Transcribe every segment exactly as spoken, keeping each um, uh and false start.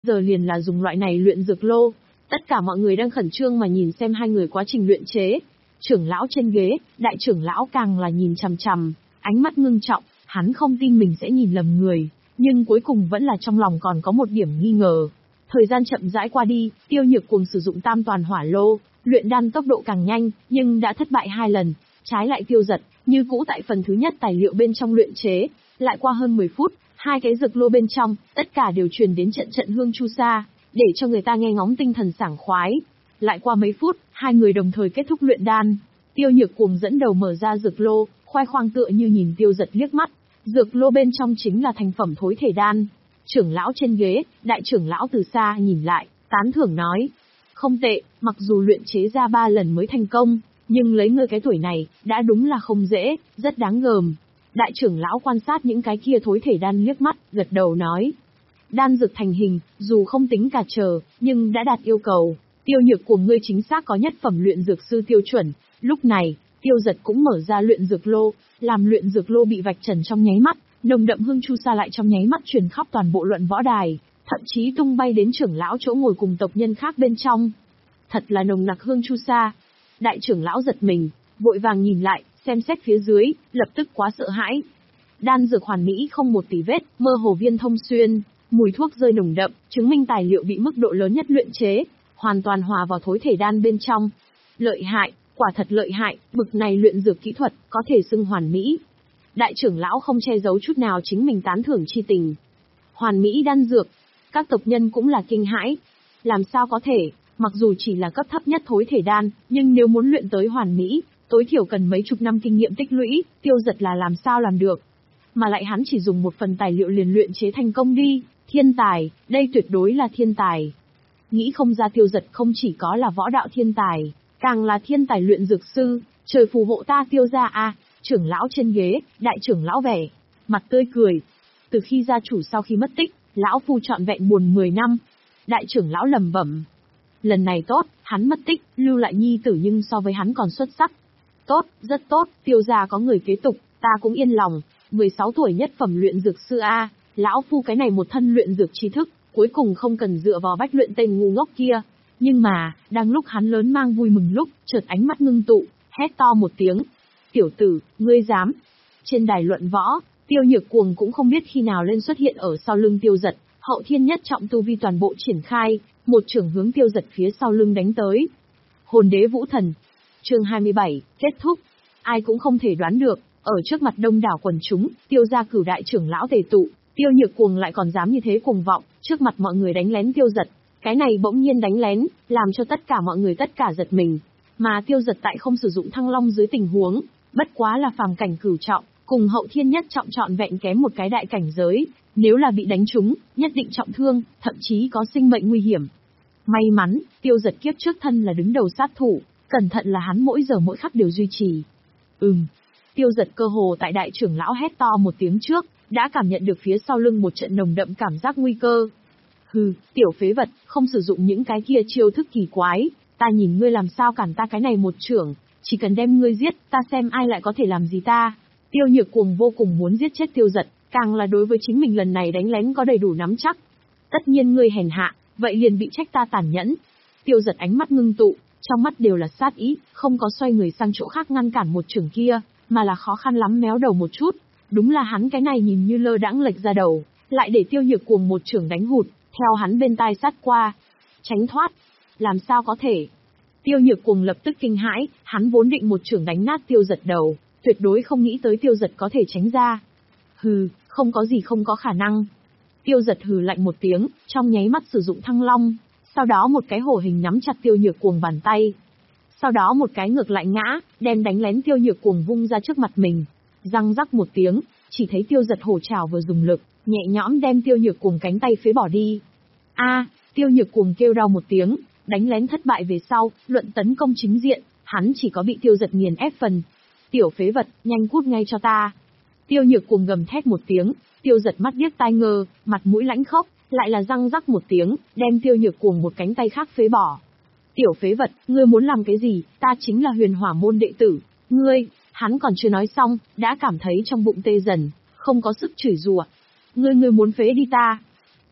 giờ liền là dùng loại này luyện dược lô. Tất cả mọi người đang khẩn trương mà nhìn xem hai người quá trình luyện chế. Trưởng lão trên ghế, đại trưởng lão càng là nhìn chằm chằm, ánh mắt ngưng trọng, hắn không tin mình sẽ nhìn lầm người, nhưng cuối cùng vẫn là trong lòng còn có một điểm nghi ngờ. Thời gian chậm rãi qua đi, Tiêu Nhược Cuồng sử dụng tam toàn hỏa lô, luyện đan tốc độ càng nhanh, nhưng đã thất bại hai lần, trái lại Tiêu Giật, như cũ tại phần thứ nhất tài liệu bên trong luyện chế, lại qua hơn mười phút, hai cái dược lô bên trong, tất cả đều truyền đến trận trận hương chu sa, để cho người ta nghe ngóng tinh thần sảng khoái. Lại qua mấy phút, hai người đồng thời kết thúc luyện đan. Tiêu Nhược Cuồng dẫn đầu mở ra dược lô, khoai khoang tựa như nhìn Tiêu Giật liếc mắt. Dược lô bên trong chính là thành phẩm thối thể đan. Trưởng lão trên ghế, đại trưởng lão từ xa nhìn lại, tán thưởng nói: "Không tệ, mặc dù luyện chế ra ba lần mới thành công, nhưng lấy ngươi cái tuổi này, đã đúng là không dễ, rất đáng gờm." Đại trưởng lão quan sát những cái kia thối thể đan liếc mắt, gật đầu nói: "Đan dược thành hình, dù không tính cả chờ, nhưng đã đạt yêu cầu. Tiêu Nhược của ngươi chính xác có nhất phẩm luyện dược sư tiêu chuẩn." Lúc này, Tiêu Giật cũng mở ra luyện dược lô, làm luyện dược lô bị vạch trần trong nháy mắt, nồng đậm hương chu sa lại trong nháy mắt truyền khắp toàn bộ luận võ đài, thậm chí tung bay đến trưởng lão chỗ ngồi cùng tộc nhân khác bên trong. Thật là nồng nặc hương chu sa. Đại trưởng lão giật mình, vội vàng nhìn lại, xem xét phía dưới, lập tức quá sợ hãi. Đan dược hoàn mỹ không một tì vết, mơ hồ viên thông xuyên, mùi thuốc rơi nồng đậm, chứng minh tài liệu bị mức độ lớn nhất luyện chế, hoàn toàn hòa vào thối thể đan bên trong. Lợi hại, quả thật lợi hại, bực này luyện dược kỹ thuật, có thể xưng hoàn mỹ. Đại trưởng lão không che giấu chút nào chính mình tán thưởng chi tình. Hoàn mỹ đan dược, các tộc nhân cũng là kinh hãi. Làm sao có thể, mặc dù chỉ là cấp thấp nhất thối thể đan, nhưng nếu muốn luyện tới hoàn mỹ, tối thiểu cần mấy chục năm kinh nghiệm tích lũy, Tiêu Giật là làm sao làm được. Mà lại hắn chỉ dùng một phần tài liệu liền luyện chế thành công đi, thiên tài, đây tuyệt đối là thiên tài. Nghĩ không ra Tiêu Giật không chỉ có là võ đạo thiên tài, càng là thiên tài luyện dược sư, trời phù hộ ta Tiêu gia a. Trưởng lão trên ghế, đại trưởng lão vẻ mặt tươi cười. Từ khi gia chủ sau khi mất tích, lão phu trọn vẹn buồn mười năm. Đại trưởng lão lẩm bẩm. Lần này tốt, hắn mất tích, lưu lại nhi tử nhưng so với hắn còn xuất sắc. Tốt, rất tốt, Tiêu gia có người kế tục, ta cũng yên lòng. mười sáu tuổi nhất phẩm luyện dược sư a, lão phu cái này một thân luyện dược tri thức, cuối cùng không cần dựa vào bách luyện tên ngu ngốc kia. Nhưng mà, đang lúc hắn lớn mang vui mừng lúc, chợt ánh mắt ngưng tụ, hét to một tiếng. Tiểu tử, ngươi dám. Trên đài luận võ, Tiêu Nhược Cuồng cũng không biết khi nào lên xuất hiện ở sau lưng Tiêu Giật, hậu thiên nhất trọng tu vi toàn bộ triển khai, một chưởng hướng Tiêu Giật phía sau lưng đánh tới. Hồn đế vũ thần. Chương hai mươi bảy, kết thúc. Ai cũng không thể đoán được, ở trước mặt đông đảo quần chúng, Tiêu gia cửu đại trưởng lão tề tụ, Tiêu Nhược Cuồng lại còn dám như thế cuồng vọng, trước mặt mọi người đánh lén Tiêu Giật. Cái này bỗng nhiên đánh lén, làm cho tất cả mọi người tất cả giật mình. Mà Tiêu Giật tại không sử dụng thăng long dưới tình huống, bất quá là phàm cảnh cửu trọng, cùng hậu thiên nhất trọng trọn vẹn kém một cái đại cảnh giới, nếu là bị đánh trúng, nhất định trọng thương, thậm chí có sinh mệnh nguy hiểm. May mắn, Tiêu Giật kiếp trước thân là đứng đầu sát thủ, cẩn thận là hắn mỗi giờ mỗi khắc đều duy trì. Ừm. Tiêu Giật cơ hồ tại đại trưởng lão hét to một tiếng trước, đã cảm nhận được phía sau lưng một trận nồng đậm cảm giác nguy cơ. Hừ, tiểu phế vật, không sử dụng những cái kia chiêu thức kỳ quái, ta nhìn ngươi làm sao cản ta cái này một chưởng, chỉ cần đem ngươi giết, ta xem ai lại có thể làm gì ta. Tiêu Nhược Cuồng vô cùng muốn giết chết Tiêu Giật, càng là đối với chính mình lần này đánh lén có đầy đủ nắm chắc. Tất nhiên ngươi hèn hạ, vậy liền bị trách ta tàn nhẫn. Tiêu Giật ánh mắt ngưng tụ, trong mắt đều là sát ý, không có xoay người sang chỗ khác ngăn cản một chưởng kia, mà là khó khăn lắm méo đầu một chút. Đúng là hắn cái này nhìn như lơ đãng lệch ra đầu, lại để Tiêu Nhược Cuồng một chưởng đánh hụt, theo hắn bên tai sát qua. Tránh thoát. Làm sao có thể? Tiêu Nhược Cuồng lập tức kinh hãi, hắn vốn định một chưởng đánh nát Tiêu Giật đầu, tuyệt đối không nghĩ tới Tiêu Giật có thể tránh ra. Hừ, không có gì không có khả năng. Tiêu Giật hừ lạnh một tiếng, trong nháy mắt sử dụng thăng long, sau đó một cái hổ hình nắm chặt Tiêu Nhược Cuồng bàn tay. Sau đó một cái ngược lại ngã, đem đánh lén Tiêu Nhược Cuồng vung ra trước mặt mình. Răng rắc một tiếng, chỉ thấy Tiêu Giật hổ trảo vừa dùng lực, nhẹ nhõm đem Tiêu Nhược Cuồng cánh tay phế bỏ đi. A, Tiêu Nhược Cuồng kêu đau một tiếng, đánh lén thất bại về sau, luận tấn công chính diện, hắn chỉ có bị Tiêu Giật nghiền ép phần. Tiểu phế vật, nhanh cút ngay cho ta. Tiêu Nhược Cuồng gầm thét một tiếng, Tiêu Giật mắt điếc tai ngơ, mặt mũi lãnh khốc, lại là răng rắc một tiếng, đem Tiêu Nhược Cuồng một cánh tay khác phế bỏ. Tiểu phế vật, ngươi muốn làm cái gì, ta chính là Huyền Hỏa môn đệ tử, ngươi, hắn còn chưa nói xong, đã cảm thấy trong bụng tê dần, không có sức chửi rủa. Ngươi ngươi muốn phế đi ta.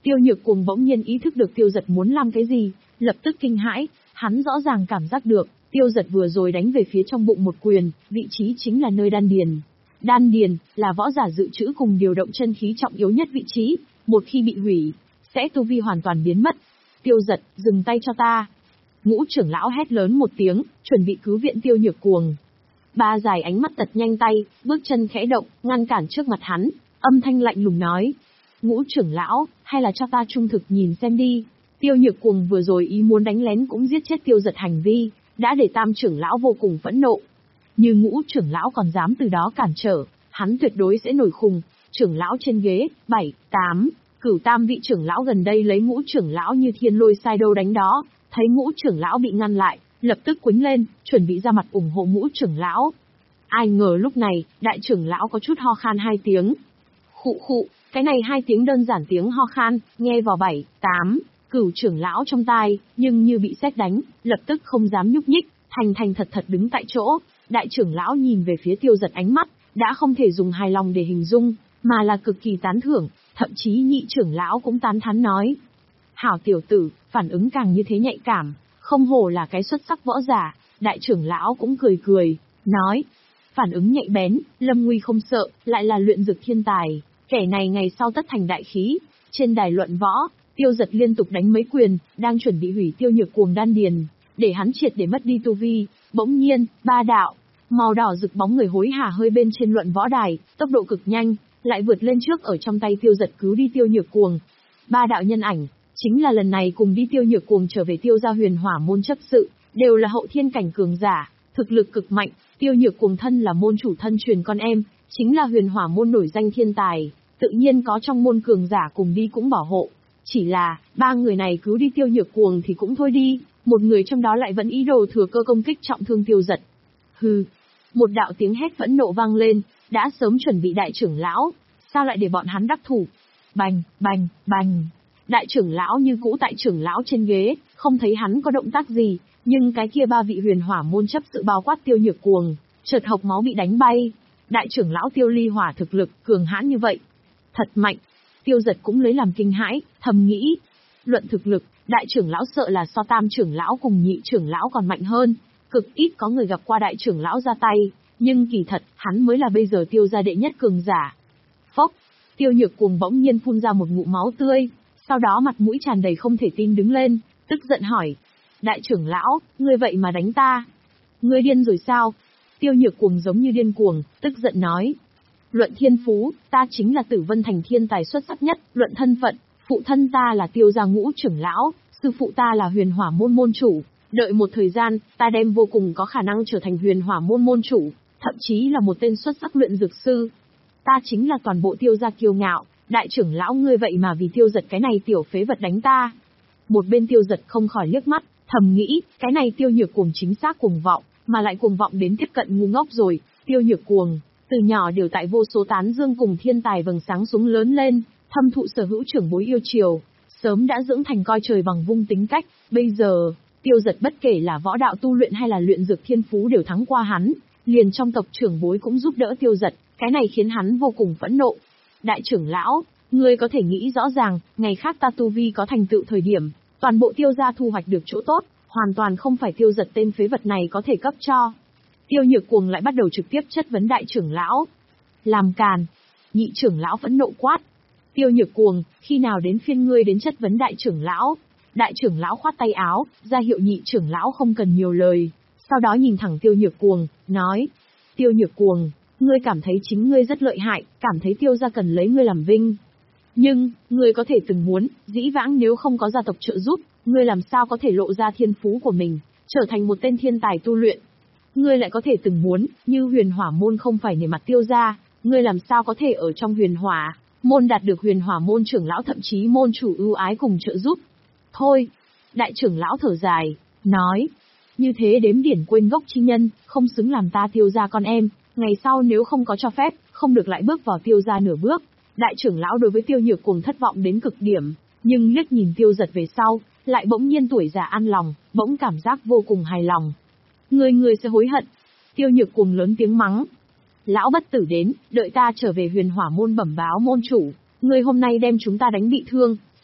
Tiêu Nhược Cuồng bỗng nhiên ý thức được Tiêu Dật muốn làm cái gì, lập tức kinh hãi, hắn rõ ràng cảm giác được, Tiêu Dật vừa rồi đánh về phía trong bụng một quyền, vị trí chính là nơi đan điền. Đan điền là võ giả dự trữ cùng điều động chân khí trọng yếu nhất vị trí, một khi bị hủy, sẽ tu vi hoàn toàn biến mất. Tiêu Dật, dừng tay cho ta. Ngũ trưởng lão hét lớn một tiếng, chuẩn bị cứu viện Tiêu Nhược Cuồng. Ba dài ánh mắt tật nhanh tay, bước chân khẽ động, ngăn cản trước mặt hắn, âm thanh lạnh lùng nói. Ngũ trưởng lão, hay là cho ta trung thực nhìn xem đi. Tiêu Nhược Cuồng vừa rồi ý muốn đánh lén cũng giết chết Tiêu Dật hành vi, đã để tam trưởng lão vô cùng phẫn nộ. Như ngũ trưởng lão còn dám từ đó cản trở, hắn tuyệt đối sẽ nổi khùng. Trưởng lão trên ghế, bảy, tám, cửu tam vị trưởng lão gần đây lấy ngũ trưởng lão như thiên lôi sai đâu đánh đó, thấy ngũ trưởng lão bị ngăn lại, lập tức quýnh lên, chuẩn bị ra mặt ủng hộ ngũ trưởng lão. Ai ngờ lúc này, đại trưởng lão có chút ho khan hai tiếng. Khụ khụ, cái này hai tiếng đơn giản tiếng ho khan, nghe vào bảy, tám, cửu trưởng lão trong tai, nhưng như bị sét đánh, lập tức không dám nhúc nhích, thành thành thật thật đứng tại chỗ. Đại trưởng lão nhìn về phía Tiêu Dật ánh mắt, đã không thể dùng hài lòng để hình dung, mà là cực kỳ tán thưởng, thậm chí nhị trưởng lão cũng tán thán nói. Hảo tiểu tử, phản ứng càng như thế nhạy cảm, không hổ là cái xuất sắc võ giả. Đại trưởng lão cũng cười cười, nói. Phản ứng nhạy bén, lâm nguy không sợ, lại là luyện dược thiên tài, kẻ này ngày sau tất thành đại khí. Trên đài luận võ, Tiêu Dật liên tục đánh mấy quyền, đang chuẩn bị hủy Tiêu Nhược Cuồng đan điền, để hắn triệt để mất đi tu vi. Bỗng nhiên, ba đạo màu đỏ rực bóng người hối hả hơi bên trên luận võ đài, tốc độ cực nhanh, lại vượt lên trước ở trong tay Tiêu Dật cứu đi Tiêu Nhược Cuồng. Ba đạo nhân ảnh, chính là lần này cùng đi Tiêu Nhược Cuồng trở về Tiêu gia Huyền Hỏa môn chấp sự, đều là hậu thiên cảnh cường giả, thực lực cực mạnh. Tiêu Nhược Cuồng thân là môn chủ thân truyền con em, chính là Huyền Hỏa môn nổi danh thiên tài, tự nhiên có trong môn cường giả cùng đi cũng bảo hộ. Chỉ là, ba người này cứu đi Tiêu Nhược Cuồng thì cũng thôi đi, một người trong đó lại vẫn ý đồ thừa cơ công kích trọng thương Tiêu Dật. Hừ, một đạo tiếng hét phẫn nộ vang lên, đã sớm chuẩn bị đại trưởng lão, sao lại để bọn hắn đắc thủ? Bành, bành, bành. Đại trưởng lão như cũ tại trưởng lão trên ghế, không thấy hắn có động tác gì, nhưng cái kia ba vị Huyền Hỏa môn chấp sự bao quát Tiêu Nhược Cuồng, chợt hộc máu bị đánh bay. Đại trưởng lão Tiêu Ly Hỏa thực lực cường hãn như vậy, thật mạnh. Tiêu Dật cũng lấy làm kinh hãi, thầm nghĩ, luận thực lực, đại trưởng lão sợ là so tam trưởng lão cùng nhị trưởng lão còn mạnh hơn, cực ít có người gặp qua đại trưởng lão ra tay, nhưng kỳ thật, hắn mới là bây giờ Tiêu gia đệ nhất cường giả. Phốc, Tiêu Nhược Cuồng bỗng nhiên phun ra một ngụm máu tươi, sau đó mặt mũi tràn đầy không thể tin đứng lên, tức giận hỏi, đại trưởng lão, ngươi vậy mà đánh ta? Ngươi điên rồi sao? Tiêu Nhược Cuồng giống như điên cuồng, tức giận nói. Luận thiên phú, ta chính là Tử Vân Thành thiên tài xuất sắc nhất, luận thân phận, phụ thân ta là Tiêu gia ngũ trưởng lão, sư phụ ta là Huyền Hỏa môn môn chủ, đợi một thời gian, ta đem vô cùng có khả năng trở thành Huyền Hỏa môn môn chủ, thậm chí là một tên xuất sắc luyện dược sư. Ta chính là toàn bộ Tiêu gia kiêu ngạo, đại trưởng lão ngươi vậy mà vì Tiêu Dật cái này tiểu phế vật đánh ta. Một bên Tiêu Dật không khỏi liếc mắt, thầm nghĩ, cái này Tiêu Nhược Cuồng chính xác cuồng vọng, mà lại cuồng vọng đến tiếp cận ngu ngốc rồi. Tiêu Nhược Cuồng từ nhỏ đều tại vô số tán dương cùng thiên tài vầng sáng xuống lớn lên, thâm thụ sở hữu trưởng bối yêu chiều, sớm đã dưỡng thành coi trời bằng vung tính cách. Bây giờ, Tiêu Dật bất kể là võ đạo tu luyện hay là luyện dược thiên phú đều thắng qua hắn, liền trong tộc trưởng bối cũng giúp đỡ Tiêu Dật, cái này khiến hắn vô cùng phẫn nộ. Đại trưởng lão, ngươi có thể nghĩ rõ ràng, ngày khác ta tu vi có thành tựu thời điểm, toàn bộ Tiêu gia thu hoạch được chỗ tốt, hoàn toàn không phải Tiêu Dật tên phế vật này có thể cấp cho. Tiêu Nhược Cuồng lại bắt đầu trực tiếp chất vấn đại trưởng lão. Làm càn. Nhị trưởng lão phẫn nộ quát. Tiêu Nhược Cuồng, khi nào đến phiên ngươi đến chất vấn đại trưởng lão? Đại trưởng lão khoát tay áo, ra hiệu nhị trưởng lão không cần nhiều lời. Sau đó nhìn thẳng Tiêu Nhược Cuồng, nói. Tiêu Nhược Cuồng, ngươi cảm thấy chính ngươi rất lợi hại, cảm thấy Tiêu gia cần lấy ngươi làm vinh. Nhưng, ngươi có thể từng muốn, dĩ vãng nếu không có gia tộc trợ giúp, ngươi làm sao có thể lộ ra thiên phú của mình, trở thành một tên thiên tài tu luyện. Ngươi lại có thể từng muốn, như Huyền Hỏa môn không phải nể mặt Tiêu gia, ngươi làm sao có thể ở trong Huyền Hỏa môn đạt được Huyền Hỏa môn trưởng lão thậm chí môn chủ ưu ái cùng trợ giúp. Thôi, đại trưởng lão thở dài, nói, như thế đếm điển quên gốc chi nhân, không xứng làm ta Tiêu gia con em, ngày sau nếu không có cho phép, không được lại bước vào Tiêu gia nửa bước. Đại trưởng lão đối với Tiêu Nhược Cuồng thất vọng đến cực điểm, nhưng liếc nhìn Tiêu Dật về sau, lại bỗng nhiên tuổi già an lòng, bỗng cảm giác vô cùng hài lòng. Người người sẽ hối hận. Tiêu Nhược Cuồng lớn tiếng mắng. Lão bất tử đến, đợi ta trở về Huyền Hỏa môn bẩm báo môn chủ, ngươi hôm nay đem chúng ta đánh bị thương,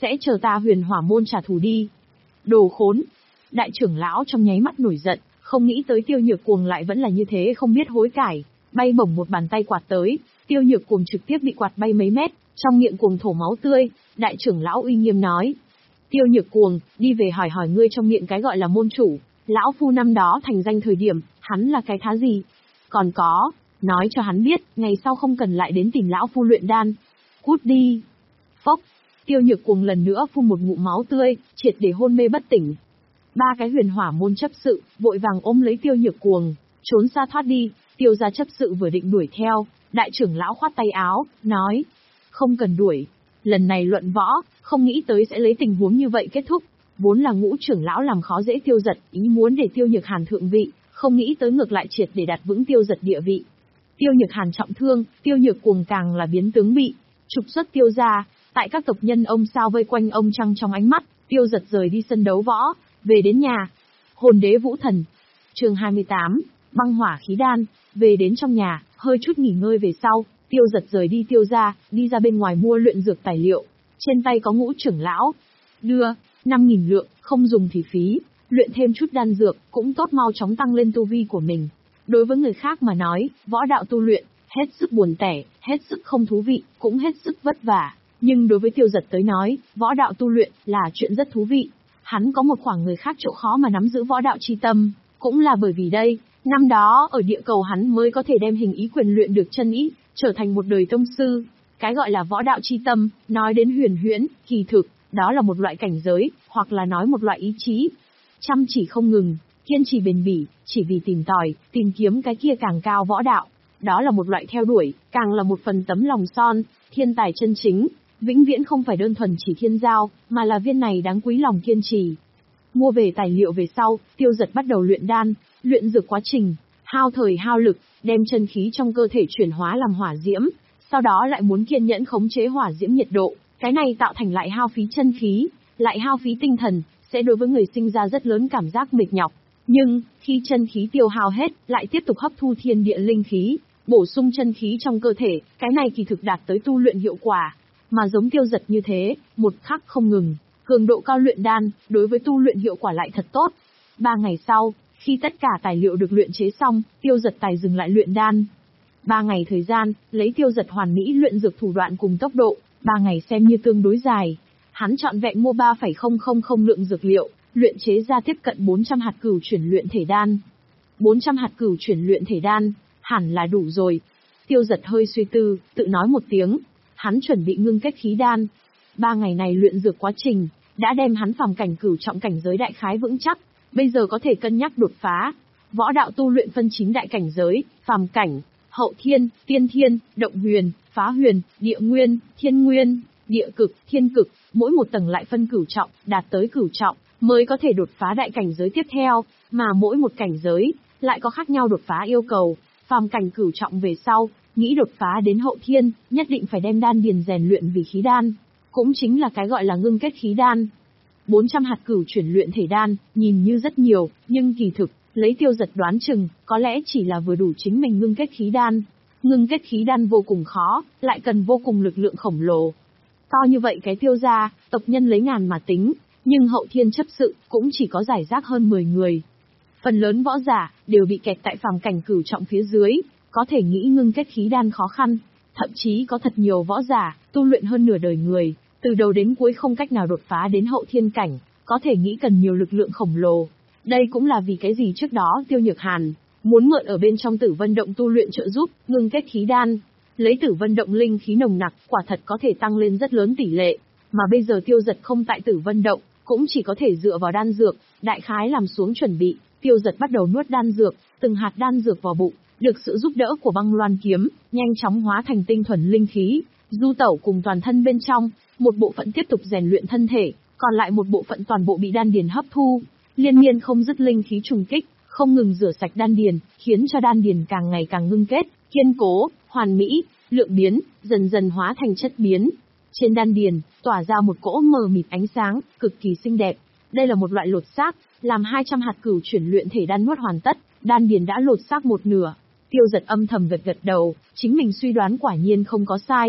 sẽ chờ ta Huyền Hỏa môn trả thù đi. Đồ khốn! Đại trưởng lão trong nháy mắt nổi giận, không nghĩ tới Tiêu Nhược Cuồng lại vẫn là như thế không biết hối cải, bay bổng một bàn tay quạt tới, Tiêu Nhược Cuồng trực tiếp bị quạt bay mấy mét, trong miệng cuồng thổ máu tươi. Đại trưởng lão uy nghiêm nói: Tiêu Nhược Cuồng, đi về hỏi hỏi ngươi trong miệng cái gọi là môn chủ, lão phu năm đó thành danh thời điểm, hắn là cái thá gì? Còn có, nói cho hắn biết, ngày sau không cần lại đến tìm lão phu luyện đan. Cút đi! Phốc! Tiêu Nhược Cuồng lần nữa phun một ngụm máu tươi, triệt để hôn mê bất tỉnh. Ba cái Huyền Hỏa môn chấp sự, vội vàng ôm lấy Tiêu Nhược Cuồng, trốn xa thoát đi. Tiêu gia chấp sự vừa định đuổi theo, đại trưởng lão khoát tay áo, nói: Không cần đuổi. Lần này luận võ, không nghĩ tới sẽ lấy tình huống như vậy kết thúc. Vốn là Ngũ trưởng lão làm khó dễ Tiêu Giật, ý muốn để Tiêu Nhược Hàn thượng vị, không nghĩ tới ngược lại triệt để đặt vững Tiêu Giật địa vị. Tiêu Nhược Hàn trọng thương, Tiêu Nhược Cuồng càng là biến tướng bị trục xuất Tiêu gia. Tại các tộc nhân ông sao vây quanh ông trăng trong ánh mắt, Tiêu Giật rời đi sân đấu võ, về đến nhà. Hồn đế vũ thần. Chương hai mươi tám, băng hỏa khí đan. Về đến trong nhà, hơi chút nghỉ ngơi về sau, Tiêu Giật rời đi Tiêu gia, đi ra bên ngoài mua luyện dược tài liệu. Trên tay có Ngũ trưởng lão đưa năm nghìn lượng, không dùng thì phí, luyện thêm chút đan dược, cũng tốt mau chóng tăng lên tu vi của mình. Đối với người khác mà nói, võ đạo tu luyện, hết sức buồn tẻ, hết sức không thú vị, cũng hết sức vất vả. Nhưng đối với Tiêu Giật tới nói, võ đạo tu luyện là chuyện rất thú vị. Hắn có một khoảng người khác chỗ khó mà nắm giữ võ đạo chi tâm, cũng là bởi vì đây, năm đó ở địa cầu hắn mới có thể đem hình ý quyền luyện được chân ý, trở thành một đời tông sư. Cái gọi là võ đạo chi tâm, nói đến huyền huyễn, kỳ thực, đó là một loại cảnh giới, hoặc là nói một loại ý chí. Chăm chỉ không ngừng, kiên trì bền bỉ, chỉ vì tìm tòi, tìm kiếm cái kia càng cao võ đạo. Đó là một loại theo đuổi, càng là một phần tấm lòng son, thiên tài chân chính. Vĩnh viễn không phải đơn thuần chỉ thiên giao, mà là viên này đáng quý lòng kiên trì. Mua về tài liệu về sau, Tiêu Giật bắt đầu luyện đan, luyện dược quá trình, hao thời hao lực, đem chân khí trong cơ thể chuyển hóa làm hỏa diễm, sau đó lại muốn kiên nhẫn khống chế hỏa diễm nhiệt độ, cái này tạo thành lại hao phí chân khí, lại hao phí tinh thần, sẽ đối với người sinh ra rất lớn cảm giác mệt nhọc. Nhưng, khi chân khí tiêu hao hết, lại tiếp tục hấp thu thiên địa linh khí, bổ sung chân khí trong cơ thể, cái này kỳ thực đạt tới tu luyện hiệu quả. Mà giống Tiêu Giật như thế, một khắc không ngừng, cường độ cao luyện đan, đối với tu luyện hiệu quả lại thật tốt. Ba ngày sau, khi tất cả tài liệu được luyện chế xong, Tiêu Giật tài dừng lại luyện đan. Ba ngày thời gian, lấy Tiêu Giật hoàn mỹ luyện dược thủ đoạn cùng tốc độ, ba ngày xem như tương đối dài. Hắn trọn vẹn mua ba phẩy không không không lượng dược liệu, luyện chế ra tiếp cận bốn trăm hạt cửu chuyển luyện thể đan. bốn trăm hạt cửu chuyển luyện thể đan, hẳn là đủ rồi. Tiêu Giật hơi suy tư, tự nói một tiếng. Hắn chuẩn bị ngưng kết khí đan. Ba ngày này luyện dược quá trình, đã đem hắn phàm cảnh cửu trọng cảnh giới đại khái vững chắc, bây giờ có thể cân nhắc đột phá. Võ đạo tu luyện phân chín đại cảnh giới, phàm cảnh, hậu thiên, tiên thiên, động huyền, phá huyền, địa nguyên, thiên nguyên, địa cực, thiên cực, mỗi một tầng lại phân cửu trọng, đạt tới cửu trọng, mới có thể đột phá đại cảnh giới tiếp theo, mà mỗi một cảnh giới, lại có khác nhau đột phá yêu cầu. Phàm cảnh cửu trọng về sau, nghĩ đột phá đến hậu thiên, nhất định phải đem đan điền rèn luyện vì khí đan, cũng chính là cái gọi là ngưng kết khí đan. bốn trăm hạt cửu chuyển luyện thể đan, nhìn như rất nhiều, nhưng kỳ thực, lấy Tiêu Giật đoán chừng, có lẽ chỉ là vừa đủ chính mình ngưng kết khí đan. Ngưng kết khí đan vô cùng khó, lại cần vô cùng lực lượng khổng lồ. To như vậy cái Tiêu gia, tộc nhân lấy ngàn mà tính, nhưng hậu thiên chấp sự, cũng chỉ có giải rác hơn mười người. Phần lớn võ giả, đều bị kẹt tại phàm cảnh cửu trọng phía dưới, có thể nghĩ ngưng kết khí đan khó khăn. Thậm chí có thật nhiều võ giả, tu luyện hơn nửa đời người, từ đầu đến cuối không cách nào đột phá đến hậu thiên cảnh, có thể nghĩ cần nhiều lực lượng khổng lồ. Đây cũng là vì cái gì trước đó Tiêu Nhược Hàn muốn mượn ở bên trong Tử Vân Động tu luyện trợ giúp, ngưng kết khí đan. Lấy Tử Vân Động linh khí nồng nặc, quả thật có thể tăng lên rất lớn tỷ lệ, mà bây giờ Tiêu Giật không tại Tử Vân Động, cũng chỉ có thể dựa vào đan dược, đại khái làm xuống chuẩn bị, Tiêu Giật bắt đầu nuốt đan dược, từng hạt đan dược vào bụng, được sự giúp đỡ của băng loan kiếm, nhanh chóng hóa thành tinh thuần linh khí, du tẩu cùng toàn thân bên trong, một bộ phận tiếp tục rèn luyện thân thể, còn lại một bộ phận toàn bộ bị đan điền hấp thu, liên miên không dứt linh khí trùng kích, không ngừng rửa sạch đan điền, khiến cho đan điền càng ngày càng ngưng kết, kiên cố, hoàn mỹ, lượng biến, dần dần hóa thành chất biến. Trên đan điền, tỏa ra một cỗ mờ mịt ánh sáng, cực kỳ xinh đẹp. Đây là một loại lột xác, làm hai trăm hạt cửu chuyển luyện thể đan nuốt hoàn tất, đan điền đã lột xác một nửa. Tiêu Giật âm thầm gật gật đầu, chính mình suy đoán quả nhiên không có sai.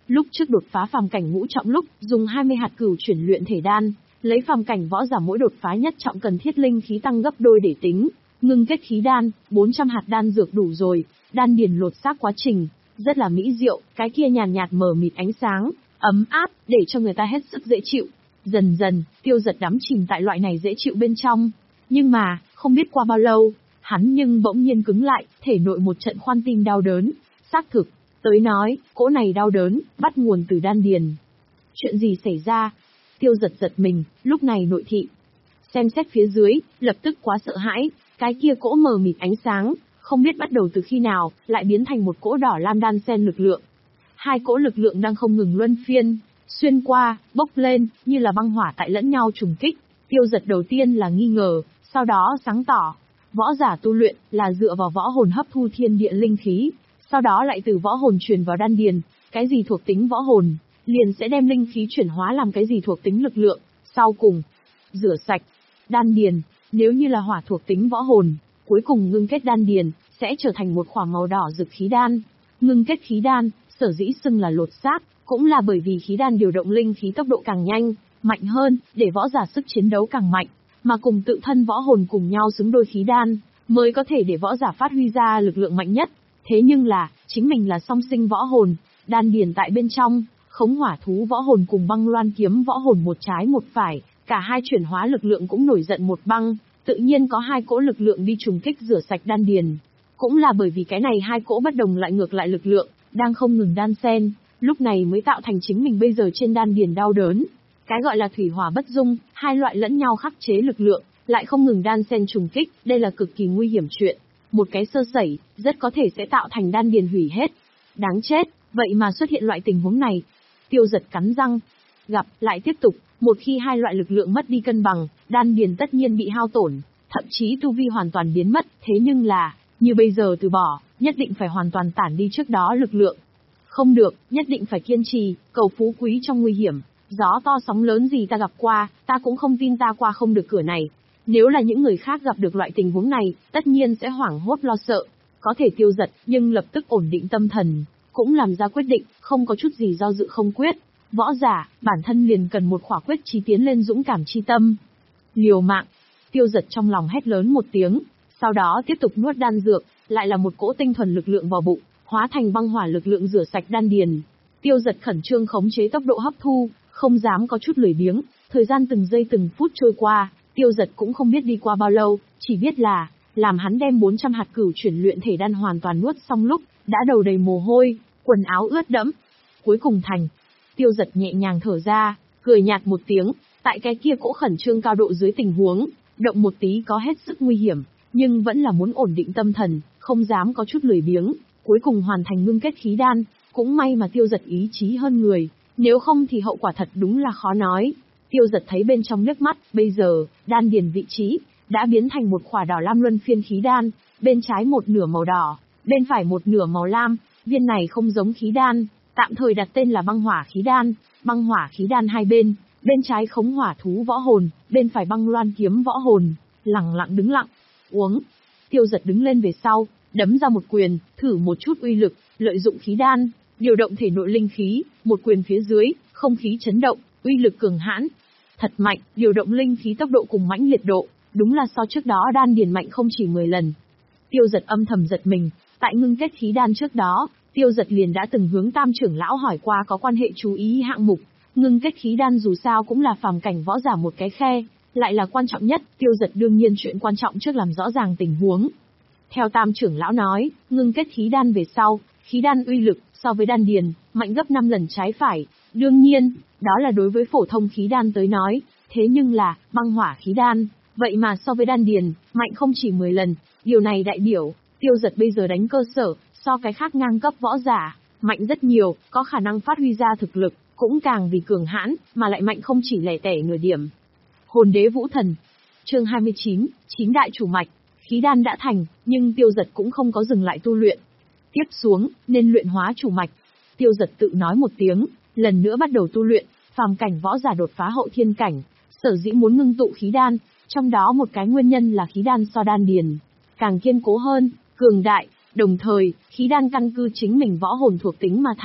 Lúc trước đột phá phàm cảnh ngũ trọng lúc, dùng hai mươi hạt cửu chuyển luyện thể đan, lấy phàm cảnh võ giả mỗi đột phá nhất trọng cần thiết linh khí tăng gấp đôi để tính, ngưng kết khí đan, bốn trăm hạt đan dược đủ rồi, đan điền lột xác quá trình, rất là mỹ diệu, cái kia nhàn nhạt mờ mịt ánh sáng, ấm áp, để cho người ta hết sức dễ chịu. Dần dần, Tiêu Giật đắm chìm tại loại này dễ chịu bên trong. Nhưng mà, không biết qua bao lâu, hắn nhưng bỗng nhiên cứng lại, thể nội một trận khoan tim đau đớn. Xác thực, tới nói, cỗ này đau đớn, bắt nguồn từ đan điền. Chuyện gì xảy ra? Tiêu Giật giật mình, lúc này nội thị. Xem xét phía dưới, lập tức quá sợ hãi, cái kia cỗ mờ mịt ánh sáng, không biết bắt đầu từ khi nào, lại biến thành một cỗ đỏ lam đan xen lực lượng. Hai cỗ lực lượng đang không ngừng luân phiên, xuyên qua, bốc lên, như là băng hỏa tại lẫn nhau trùng kích. Tiêu Giật đầu tiên là nghi ngờ, sau đó sáng tỏ. Võ giả tu luyện là dựa vào võ hồn hấp thu thiên địa linh khí, sau đó lại từ võ hồn truyền vào đan điền, cái gì thuộc tính võ hồn, liền sẽ đem linh khí chuyển hóa làm cái gì thuộc tính lực lượng, sau cùng rửa sạch đan điền, nếu như là hỏa thuộc tính võ hồn, cuối cùng ngưng kết đan điền sẽ trở thành một quả màu đỏ rực khí đan. Ngưng kết khí đan, sở dĩ xưng là lột xác, cũng là bởi vì khí đan điều động linh khí tốc độ càng nhanh, mạnh hơn, để võ giả sức chiến đấu càng mạnh, mà cùng tự thân võ hồn cùng nhau xứng đôi khí đan, mới có thể để võ giả phát huy ra lực lượng mạnh nhất. Thế nhưng là, chính mình là song sinh võ hồn, đan điền tại bên trong, khống hỏa thú võ hồn cùng băng loan kiếm võ hồn một trái một phải, cả hai chuyển hóa lực lượng cũng nổi giận một băng, tự nhiên có hai cỗ lực lượng đi trùng kích rửa sạch đan điền. Cũng là bởi vì cái này hai cỗ bất đồng lại ngược lại lực lượng, đang không ngừng đan xen, lúc này mới tạo thành chính mình bây giờ trên đan điền đau đớn. Cái gọi là thủy hỏa bất dung, hai loại lẫn nhau khắc chế lực lượng, lại không ngừng đan xen trùng kích, đây là cực kỳ nguy hiểm chuyện. Một cái sơ sẩy, rất có thể sẽ tạo thành đan điền hủy hết. Đáng chết, vậy mà xuất hiện loại tình huống này. Tiêu Giật cắn răng. Gặp, lại tiếp tục, một khi hai loại lực lượng mất đi cân bằng, đan điền tất nhiên bị hao tổn, thậm chí tu vi hoàn toàn biến mất, thế nhưng là, như bây giờ từ bỏ, nhất định phải hoàn toàn tản đi trước đó lực lượng. Không được, nhất định phải kiên trì, cầu phú quý trong nguy hiểm. Gió to sóng lớn gì ta gặp qua, ta cũng không tin ta qua không được cửa này. Nếu là những người khác gặp được loại tình huống này, tất nhiên sẽ hoảng hốt lo sợ. Có thể Tiêu Giật, nhưng lập tức ổn định tâm thần, cũng làm ra quyết định, không có chút gì do dự không quyết. Võ giả, bản thân liền cần một khỏa quyết chí tiến lên dũng cảm chi tâm. Liều mạng, Tiêu Giật trong lòng hét lớn một tiếng, sau đó tiếp tục nuốt đan dược, lại là một cỗ tinh thuần lực lượng vào bụng, hóa thành băng hỏa lực lượng rửa sạch đan điền. Tiêu Giật khẩn trương khống chế tốc độ hấp thu, không dám có chút lười biếng, thời gian từng giây từng phút trôi qua, Tiêu Giật cũng không biết đi qua bao lâu, chỉ biết là, làm hắn đem bốn trăm hạt cửu chuyển luyện thể đan hoàn toàn nuốt xong lúc, đã đầu đầy mồ hôi, quần áo ướt đẫm. Cuối cùng thành, Tiêu Giật nhẹ nhàng thở ra, cười nhạt một tiếng, tại cái kia cỗ khẩn trương cao độ dưới tình huống, động một tí có hết sức nguy hiểm, nhưng vẫn là muốn ổn định tâm thần, không dám có chút lười biếng, cuối cùng hoàn thành ngưng kết khí đan, cũng may mà Tiêu Giật ý chí hơn người, nếu không thì hậu quả thật đúng là khó nói. Tiêu Giật thấy bên trong nước mắt, bây giờ, đan điền vị trí, đã biến thành một khỏa đỏ lam luân phiên khí đan, bên trái một nửa màu đỏ, bên phải một nửa màu lam, viên này không giống khí đan, tạm thời đặt tên là băng hỏa khí đan, băng hỏa khí đan hai bên, bên trái khống hỏa thú võ hồn, bên phải băng loan kiếm võ hồn, lặng lặng đứng lặng, uống. Tiêu Giật đứng lên về sau, đấm ra một quyền, thử một chút uy lực, lợi dụng khí đan, điều động thể nội linh khí, một quyền phía dưới, không khí chấn động, uy lực cường hãn, thật mạnh, điều động linh khí tốc độ cùng mãnh liệt độ, đúng là so trước đó đan điền mạnh không chỉ mười lần. Tiêu Giật âm thầm giật mình, tại ngưng kết khí đan trước đó, Tiêu Giật liền đã từng hướng Tam trưởng lão hỏi qua có quan hệ chú ý hạng mục, ngưng kết khí đan dù sao cũng là phàm cảnh võ giả một cái khe, lại là quan trọng nhất, Tiêu Giật đương nhiên chuyện quan trọng trước làm rõ ràng tình huống. Theo Tam trưởng lão nói, ngưng kết khí đan về sau, khí đan uy lực so với đan điền mạnh gấp năm lần trái phải, đương nhiên, đó là đối với phổ thông khí đan tới nói, thế nhưng là băng hỏa khí đan, vậy mà so với đan điền mạnh không chỉ mười lần, điều này đại biểu Tiêu Giật bây giờ đánh cơ sở, so cái khác ngang cấp võ giả, mạnh rất nhiều, có khả năng phát huy ra thực lực, cũng càng vì cường hãn, mà lại mạnh không chỉ lẻ tẻ nửa điểm. Hồn đế vũ thần, chương hai mươi chín, chín đại chủ mạch, khí đan đã thành, nhưng Tiêu Giật cũng không có dừng lại tu luyện. Tiếp xuống, nên luyện hóa chủ mạch. Tiêu Giật tự nói một tiếng, lần nữa bắt đầu tu luyện, phàm cảnh võ giả đột phá hậu thiên cảnh, sở dĩ muốn ngưng tụ khí đan, trong đó một cái nguyên nhân là khí đan so đan điền càng kiên cố hơn, cường đại, đồng thời, khí đan căn cứ chính mình võ hồn thuộc tính mà thành,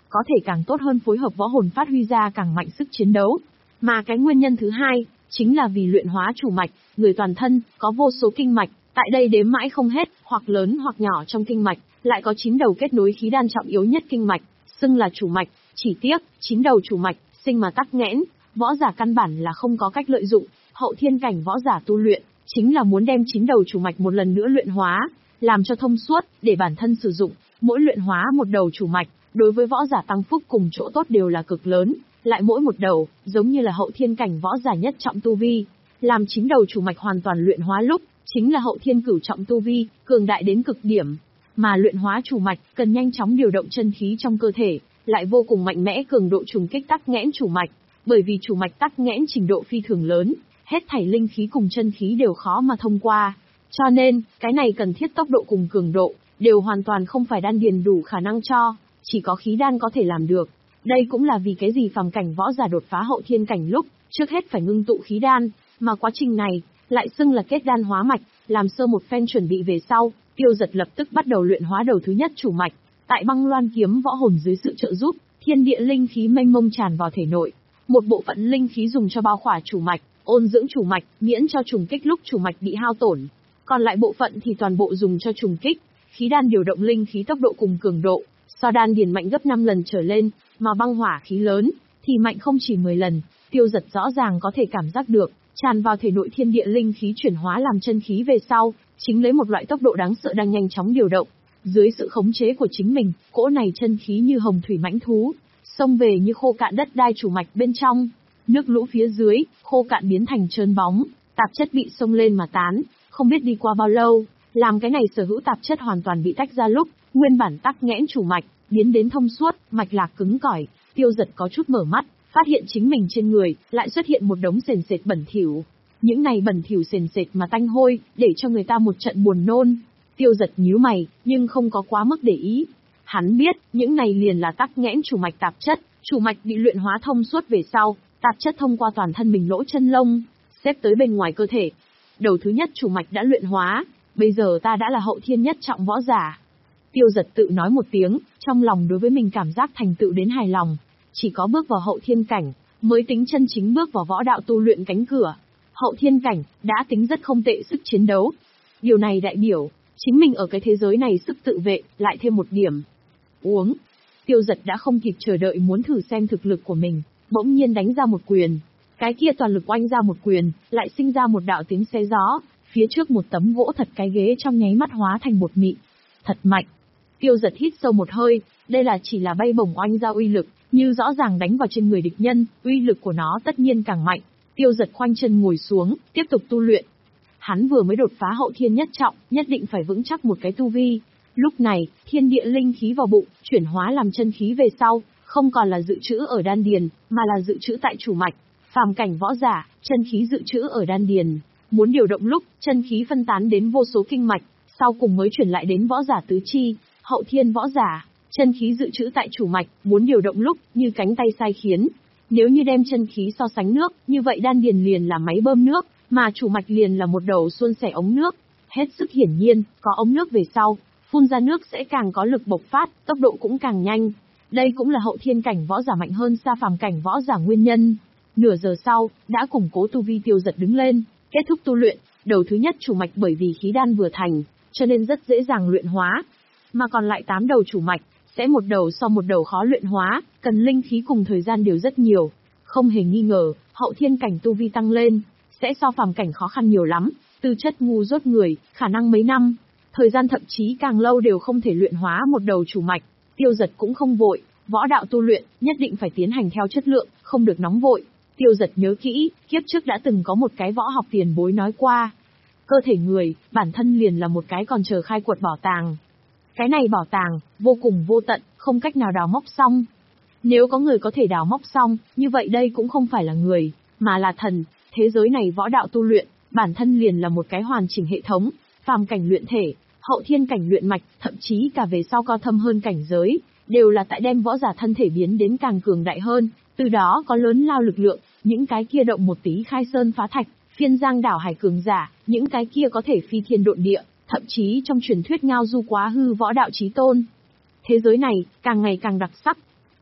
có thể càng tốt hơn phối hợp võ hồn phát huy ra càng mạnh sức chiến đấu. Mà cái nguyên nhân thứ hai, chính là vì luyện hóa chủ mạch, người toàn thân, có vô số kinh mạch, tại đây đếm mãi không hết, hoặc lớn hoặc nhỏ trong kinh mạch, lại có chín đầu kết nối khí đan trọng yếu nhất kinh mạch, xưng là chủ mạch, chỉ tiếc, chín đầu chủ mạch, sinh mà tắc nghẽn, võ giả căn bản là không có cách lợi dụng, hậu thiên cảnh võ giả tu luyện, chính là muốn đem chín đầu chủ mạch một lần nữa luyện hóa, làm cho thông suốt, để bản thân sử dụng, mỗi luyện hóa một đầu chủ mạch, đối với võ giả tăng phúc cùng chỗ tốt đều là cực lớn, lại mỗi một đầu, giống như là hậu thiên cảnh võ giả nhất trọng tu vi, làm chín đầu chủ mạch hoàn toàn luyện hóa lúc, chính là hậu thiên cửu trọng tu vi, cường đại đến cực điểm. Mà luyện hóa chủ mạch, cần nhanh chóng điều động chân khí trong cơ thể, lại vô cùng mạnh mẽ cường độ trùng kích tắc nghẽn chủ mạch, bởi vì chủ mạch tắc nghẽn trình độ phi thường lớn, hết thảy linh khí cùng chân khí đều khó mà thông qua. Cho nên, cái này cần thiết tốc độ cùng cường độ, đều hoàn toàn không phải đan điền đủ khả năng cho, chỉ có khí đan có thể làm được. Đây cũng là vì cái gì phàm cảnh võ giả đột phá hậu thiên cảnh lúc, trước hết phải ngưng tụ khí đan, mà quá trình này, lại xưng là kết đan hóa mạch, làm sơ một phen chuẩn bị về sau, Tiêu Giật lập tức bắt đầu luyện hóa đầu thứ nhất chủ mạch. Tại băng loan kiếm võ hồn dưới sự trợ giúp, thiên địa linh khí mênh mông tràn vào thể nội. Một bộ phận linh khí dùng cho bao khỏa chủ mạch, ôn dưỡng chủ mạch, miễn cho trùng kích lúc chủ mạch bị hao tổn. Còn lại bộ phận thì toàn bộ dùng cho trùng kích, khí đan điều động linh khí tốc độ cùng cường độ, so đan điền mạnh gấp năm lần trở lên, mà băng hỏa khí lớn thì mạnh không chỉ mười lần. Tiêu Giật rõ ràng có thể cảm giác được, tràn vào thể nội thiên địa linh khí chuyển hóa làm chân khí về sau, chính lấy một loại tốc độ đáng sợ đang nhanh chóng điều động. Dưới sự khống chế của chính mình, cỗ này chân khí như hồng thủy mãnh thú, xông về như khô cạn đất đai chủ mạch bên trong, nước lũ phía dưới, khô cạn biến thành trơn bóng, tạp chất bị xông lên mà tán, không biết đi qua bao lâu, làm cái này sở hữu tạp chất hoàn toàn bị tách ra lúc, nguyên bản tắc nghẽn chủ mạch, biến đến thông suốt, mạch lạc cứng cỏi. Tiêu Giật có chút mở mắt, phát hiện chính mình trên người, lại xuất hiện một đống sền sệt bẩn thỉu. Những này bẩn thỉu sền sệt mà tanh hôi, để cho người ta một trận buồn nôn. Tiêu Giật nhíu mày, nhưng không có quá mức để ý. Hắn biết, những này liền là tắc nghẽn chủ mạch tạp chất, chủ mạch bị luyện hóa thông suốt về sau, tạp chất thông qua toàn thân mình lỗ chân lông, xếp tới bên ngoài cơ thể. Đầu thứ nhất chủ mạch đã luyện hóa, bây giờ ta đã là hậu thiên nhất trọng võ giả. Tiêu Giật tự nói một tiếng, trong lòng đối với mình cảm giác thành tựu đến hài lòng. Chỉ có bước vào hậu thiên cảnh, mới tính chân chính bước vào võ đạo tu luyện cánh cửa. Hậu thiên cảnh, đã tính rất không tệ sức chiến đấu. Điều này đại biểu, chính mình ở cái thế giới này sức tự vệ, lại thêm một điểm. Uống. Tiêu Giật đã không kịp chờ đợi muốn thử xem thực lực của mình, bỗng nhiên đánh ra một quyền. Cái kia toàn lực oanh ra một quyền, lại sinh ra một đạo tiếng xé gió, phía trước một tấm gỗ thật cái ghế trong nháy mắt hóa thành bột mịn. Thật mạnh. Tiêu Giật hít sâu một hơi, đây là chỉ là bay bổng oanh ra uy lực, như rõ ràng đánh vào trên người địch nhân, uy lực của nó tất nhiên càng mạnh. Tiêu Giật khoanh chân ngồi xuống, tiếp tục tu luyện. Hắn vừa mới đột phá hậu thiên nhất trọng, nhất định phải vững chắc một cái tu vi. Lúc này, thiên địa linh khí vào bụng, chuyển hóa làm chân khí về sau, không còn là dự trữ ở đan điền, mà là dự trữ tại chủ mạch. Phàm cảnh võ giả, chân khí dự trữ ở đan điền, muốn điều động lúc, chân khí phân tán đến vô số kinh mạch, sau cùng mới chuyển lại đến võ giả tứ chi. Hậu thiên võ giả, chân khí dự trữ tại chủ mạch, muốn điều động lúc, như cánh tay sai khiến. Nếu như đem chân khí so sánh nước, như vậy đan điền liền là máy bơm nước, mà chủ mạch liền là một đầu suôn sẻ ống nước. Hết sức hiển nhiên, có ống nước về sau, phun ra nước sẽ càng có lực bộc phát, tốc độ cũng càng nhanh. Đây cũng là hậu thiên cảnh võ giả mạnh hơn xa phàm cảnh võ giả nguyên nhân. Nửa giờ sau, đã củng cố tu vi. Tiêu Giật đứng lên, kết thúc tu luyện. Đầu thứ nhất chủ mạch bởi vì khí đan vừa thành, cho nên rất dễ dàng luyện hóa. Mà còn lại tám đầu chủ mạch, sẽ một đầu so một đầu khó luyện hóa, cần linh khí cùng thời gian đều rất nhiều. Không hề nghi ngờ, hậu thiên cảnh tu vi tăng lên, sẽ so phàm cảnh khó khăn nhiều lắm, tư chất ngu dốt người, khả năng mấy năm, thời gian thậm chí càng lâu đều không thể luyện hóa một đầu chủ mạch. Tiêu Giật cũng không vội, võ đạo tu luyện, nhất định phải tiến hành theo chất lượng, không được nóng vội. Tiêu Giật nhớ kỹ, kiếp trước đã từng có một cái võ học tiền bối nói qua. Cơ thể người, bản thân liền là một cái còn chờ khai quật bảo tàng. Cái này bảo tàng, vô cùng vô tận, không cách nào đào móc xong. Nếu có người có thể đào móc xong, như vậy đây cũng không phải là người, mà là thần. Thế giới này võ đạo tu luyện, bản thân liền là một cái hoàn chỉnh hệ thống, phàm cảnh luyện thể, hậu thiên cảnh luyện mạch, thậm chí cả về sau cao thâm hơn cảnh giới, đều là tại đem võ giả thân thể biến đến càng cường đại hơn, từ đó có lớn lao lực lượng, những cái kia động một tí khai sơn phá thạch, phiên giang đảo hải cường giả, những cái kia có thể phi thiên độn địa, thậm chí trong truyền thuyết ngao du quá hư võ đạo chí tôn. Thế giới này, càng ngày càng đặc sắc.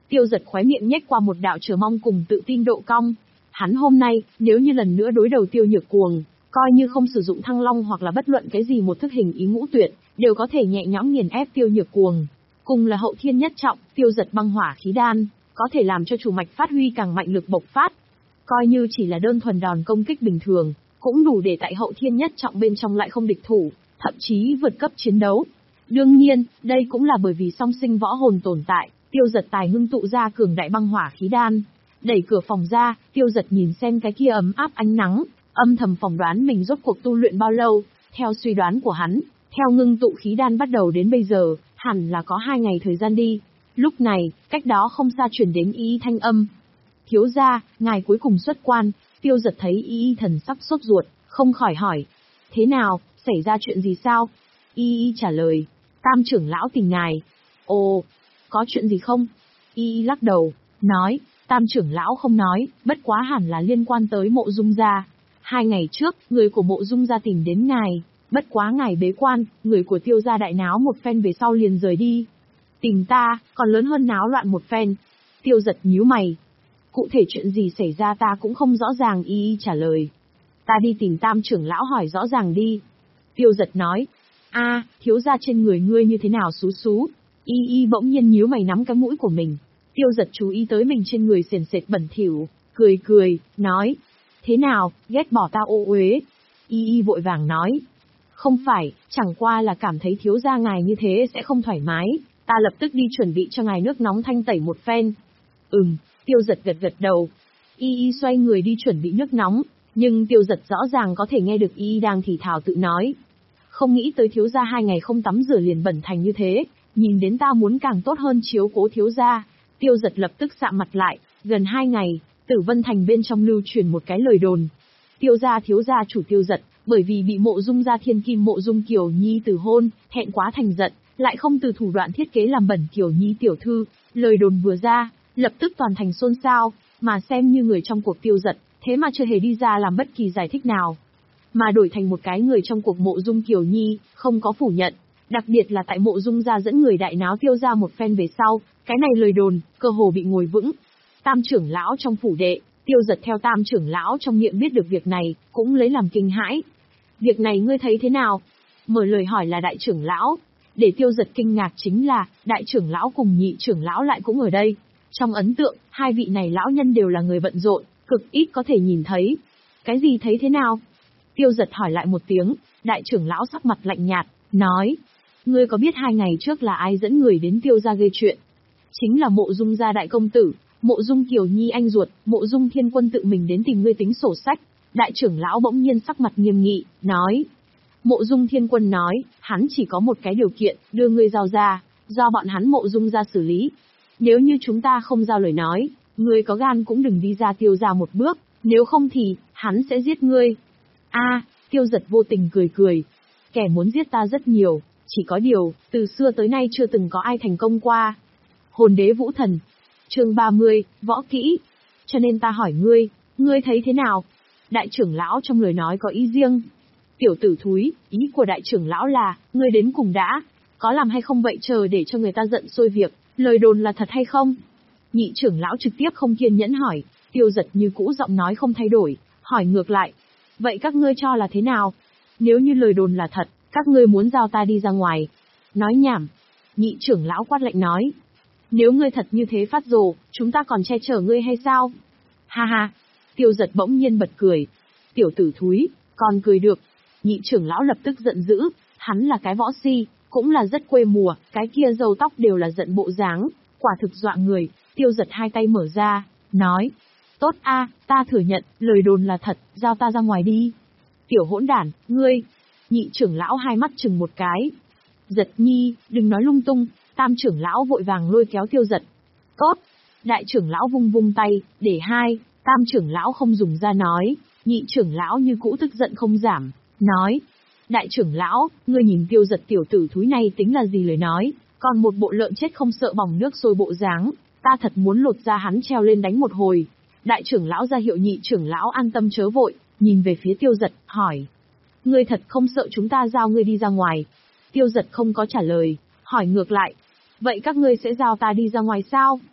Tiêu Giật khóe miệng nhếch qua một đạo chờ mong cùng tự tin độ cong. Hắn hôm nay, nếu như lần nữa đối đầu Tiêu Nhược Cuồng, coi như không sử dụng Thăng Long hoặc là bất luận cái gì một thức hình ý ngũ tuyệt, đều có thể nhẹ nhõm nghiền ép Tiêu Nhược Cuồng. Cùng là hậu thiên nhất trọng, Tiêu Giật băng hỏa khí đan, có thể làm cho chủ mạch phát huy càng mạnh lực bộc phát. Coi như chỉ là đơn thuần đòn công kích bình thường, cũng đủ để tại hậu thiên nhất trọng bên trong lại không địch thủ, thậm chí vượt cấp chiến đấu. Đương nhiên, đây cũng là bởi vì song sinh võ hồn tồn tại, Tiêu Giật tài ngưng tụ ra cường đại băng hỏa khí đan. Đẩy cửa phòng ra, Tiêu Giật nhìn xem cái kia ấm áp ánh nắng, âm thầm phỏng đoán mình rốt cuộc tu luyện bao lâu. Theo suy đoán của hắn, theo ngưng tụ khí đan bắt đầu đến bây giờ, hẳn là có hai ngày thời gian đi. Lúc này, cách đó không xa truyền đến y y thanh âm. Thiếu gia, ngài cuối cùng xuất quan. Tiêu Giật thấy y y thần sắc sốt ruột, không khỏi hỏi. Thế nào, xảy ra chuyện gì sao? Y y trả lời. Tam trưởng lão tìm ngài. Ồ, có chuyện gì không? Y y lắc đầu, nói. Tam trưởng lão không nói, bất quá hẳn là liên quan tới Mộ Dung gia. Hai ngày trước, người của Mộ Dung gia tìm đến ngài. Bất quá ngài bế quan, người của Tiêu gia đại náo một phen về sau liền rời đi. Tìm ta, còn lớn hơn náo loạn một phen. Tiêu Giật nhíu mày. Cụ thể chuyện gì xảy ra ta cũng không rõ ràng. Y y trả lời. Ta đi tìm Tam trưởng lão hỏi rõ ràng đi. Tiêu Giật nói. A, thiếu gia trên người ngươi như thế nào xú xú. Y y bỗng nhiên nhíu mày nắm cái mũi của mình. Tiêu Giật chú ý tới mình trên người sền sệt bẩn thỉu, cười cười, nói. Thế nào, ghét bỏ ta ô uế. Y y vội vàng nói. Không phải, chẳng qua là cảm thấy thiếu gia ngài như thế sẽ không thoải mái. Ta lập tức đi chuẩn bị cho ngài nước nóng thanh tẩy một phen. Ừm, Tiêu Giật gật gật đầu. Y y xoay người đi chuẩn bị nước nóng, nhưng Tiêu Giật rõ ràng có thể nghe được y y đang thì thào tự nói. Không nghĩ tới thiếu gia hai ngày không tắm rửa liền bẩn thành như thế, nhìn đến ta muốn càng tốt hơn chiếu cố thiếu gia. Tiêu Giật lập tức sạm mặt lại, gần hai ngày, Tử Vân Thành bên trong lưu truyền một cái lời đồn. Tiêu gia thiếu gia chủ Tiêu Giật, bởi vì bị Mộ Dung gia thiên kim Mộ Dung Kiều Nhi từ hôn, hẹn quá thành giận, lại không từ thủ đoạn thiết kế làm bẩn Kiều Nhi tiểu thư, lời đồn vừa ra, lập tức toàn thành xôn xao, mà xem như người trong cuộc Tiêu Giật, thế mà chưa hề đi ra làm bất kỳ giải thích nào. Mà đổi thành một cái người trong cuộc Mộ Dung Kiều Nhi, không có phủ nhận, đặc biệt là tại Mộ Dung gia dẫn người đại náo Tiêu gia một phen về sau, cái này lời đồn, cơ hồ bị ngồi vững. Tam trưởng lão trong phủ đệ, Tiêu Giật theo tam trưởng lão trong miệng biết được việc này, cũng lấy làm kinh hãi. Việc này ngươi thấy thế nào? Mở lời hỏi là đại trưởng lão. Để Tiêu Giật kinh ngạc chính là, đại trưởng lão cùng nhị trưởng lão lại cũng ở đây. Trong ấn tượng, hai vị này lão nhân đều là người bận rộn, cực ít có thể nhìn thấy. Cái gì thấy thế nào? Tiêu Giật hỏi lại một tiếng, đại trưởng lão sắc mặt lạnh nhạt, nói. Ngươi có biết hai ngày trước là ai dẫn người đến Tiêu gia gây chuyện? Chính là Mộ Dung gia đại công tử, Mộ Dung Kiều Nhi anh ruột, Mộ Dung Thiên Quân tự mình đến tìm ngươi tính sổ sách. Đại trưởng lão bỗng nhiên sắc mặt nghiêm nghị, nói. Mộ Dung Thiên Quân nói, hắn chỉ có một cái điều kiện, đưa ngươi giao ra, do bọn hắn Mộ Dung gia xử lý. Nếu như chúng ta không giao lời nói, ngươi có gan cũng đừng đi ra Tiêu gia một bước, nếu không thì, hắn sẽ giết ngươi. A, Tiêu Giật vô tình cười cười. Kẻ muốn giết ta rất nhiều, chỉ có điều, từ xưa tới nay chưa từng có ai thành công qua. Hồn đế vũ thần. Chương ba mươi, võ kỹ. Cho nên ta hỏi ngươi, ngươi thấy thế nào? Đại trưởng lão trong lời nói có ý riêng. Tiểu tử thúi, ý của đại trưởng lão là, ngươi đến cùng đã, có làm hay không vậy chờ để cho người ta giận sôi việc, lời đồn là thật hay không? Nhị trưởng lão trực tiếp không kiên nhẫn hỏi, Tiêu Giật như cũ giọng nói không thay đổi, hỏi ngược lại. Vậy các ngươi cho là thế nào? Nếu như lời đồn là thật, các ngươi muốn giao ta đi ra ngoài. Nói nhảm. Nhị trưởng lão quát lạnh nói. Nếu ngươi thật như thế phát rồ, chúng ta còn che chở ngươi hay sao? Ha ha. Tiêu Giật bỗng nhiên bật cười. Tiểu tử thúi, còn cười được. Nhị trưởng lão lập tức giận dữ, hắn là cái võ si, cũng là rất quê mùa, cái kia râu tóc đều là giận bộ dáng, quả thực dọa người. Tiêu Giật hai tay mở ra, nói. Tốt a, ta thừa nhận, lời đồn là thật, giao ta ra ngoài đi. Tiểu hỗn đản, ngươi. Nhị trưởng lão hai mắt chừng một cái. Giật nhi, đừng nói lung tung. Tam trưởng lão vội vàng lôi kéo Tiêu Giật. Tốt. Đại trưởng lão vung vung tay, để hai. Tam trưởng lão không dùng ra nói. Nhị trưởng lão như cũ tức giận không giảm, nói. Đại trưởng lão, ngươi nhìn Tiêu Giật tiểu tử thúi này tính là gì lời nói, còn một bộ lợn chết không sợ bỏng nước sôi bộ dáng, ta thật muốn lột ra hắn treo lên đánh một hồi. Đại trưởng lão ra hiệu nhị trưởng lão an tâm chớ vội, nhìn về phía Tiêu Giật, hỏi. Ngươi thật không sợ chúng ta giao ngươi đi ra ngoài? Tiêu Giật không có trả lời, hỏi ngược lại. Vậy các ngươi sẽ giao ta đi ra ngoài sao?